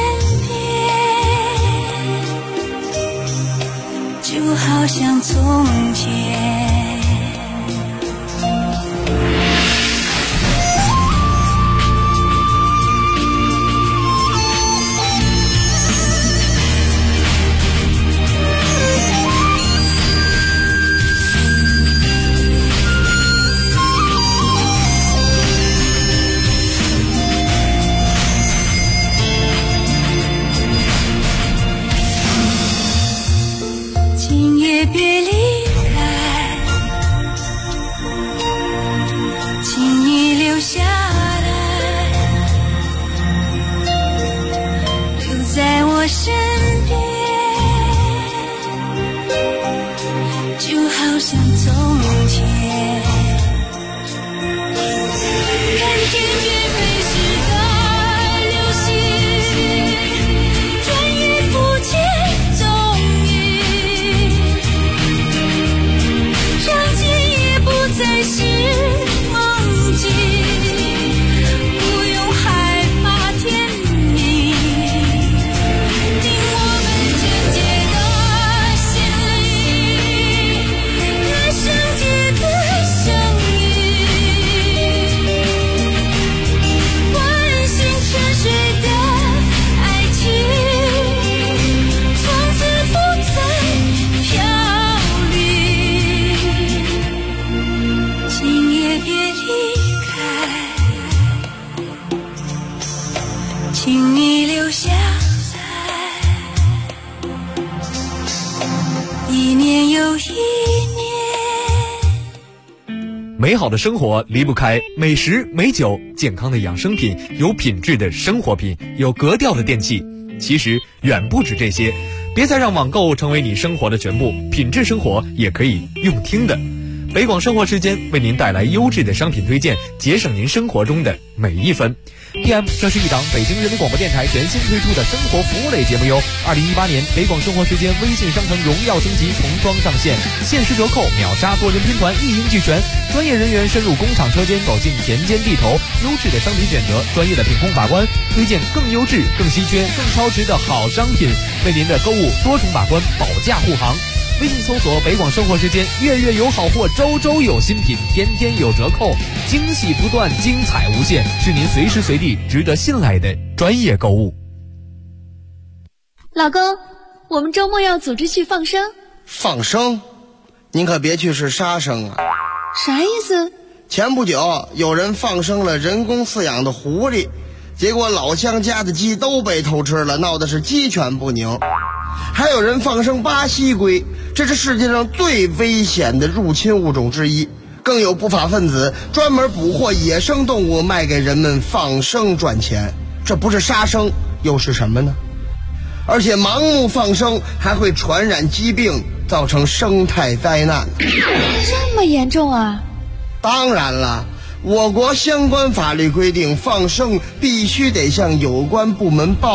边，就好像从前。今夜别离开，请你留下来，留在我身边，就好像从前。看天边飞逝的流星，转眼不见踪影，让今夜不再是梦境，不用害怕天明，听我们简洁的心灵，那圣洁的声音，唤醒沉睡的爱情，从此不再飘零。今夜别离开，请你留下来，一年又一年。 美好的生活离不开美食美酒，健康的养生品，有品质的生活品，有格调的电器。其实远不止这些，别再让网购成为你生活的全部，品质生活也可以用听的。 北广生活时间为您带来优质的商品推荐，节省您生活中的每一分。PM， 这是一档北京人民广播电台全新推出的生活服务类节目哟。2018年北广生活时间微信商城荣耀升级重装上线，限时折扣，秒杀多人拼团，一应俱全。专业人员深入工厂车间，走进田间地头，优质的商品选择，专业的品控把关，推荐更优质、更稀缺、更超值的好商品，为您的购物多重把关，保驾护航。微信搜索北广生活时间，月月有好货，周周有新品，天天有折扣，惊喜不断，精彩无限，是您随时随地值得信赖的专业购物。 老公，我们周末要组织去放生。 放生？您可别去是杀生啊！ 啥意思？ 前不久有人放生了人工饲养的狐狸，结果老乡家的鸡都被偷吃了，闹的是鸡犬不宁。还有人放生巴西龟，这是世界上最危险的入侵物种之一。更有不法分子专门捕获野生动物卖给人们放生赚钱，这不是杀生又是什么呢？而且盲目放生还会传染疾病，造成生态灾难。 这么严重啊？ 当然了，我国相关法律规定，放生必须得向有关部门报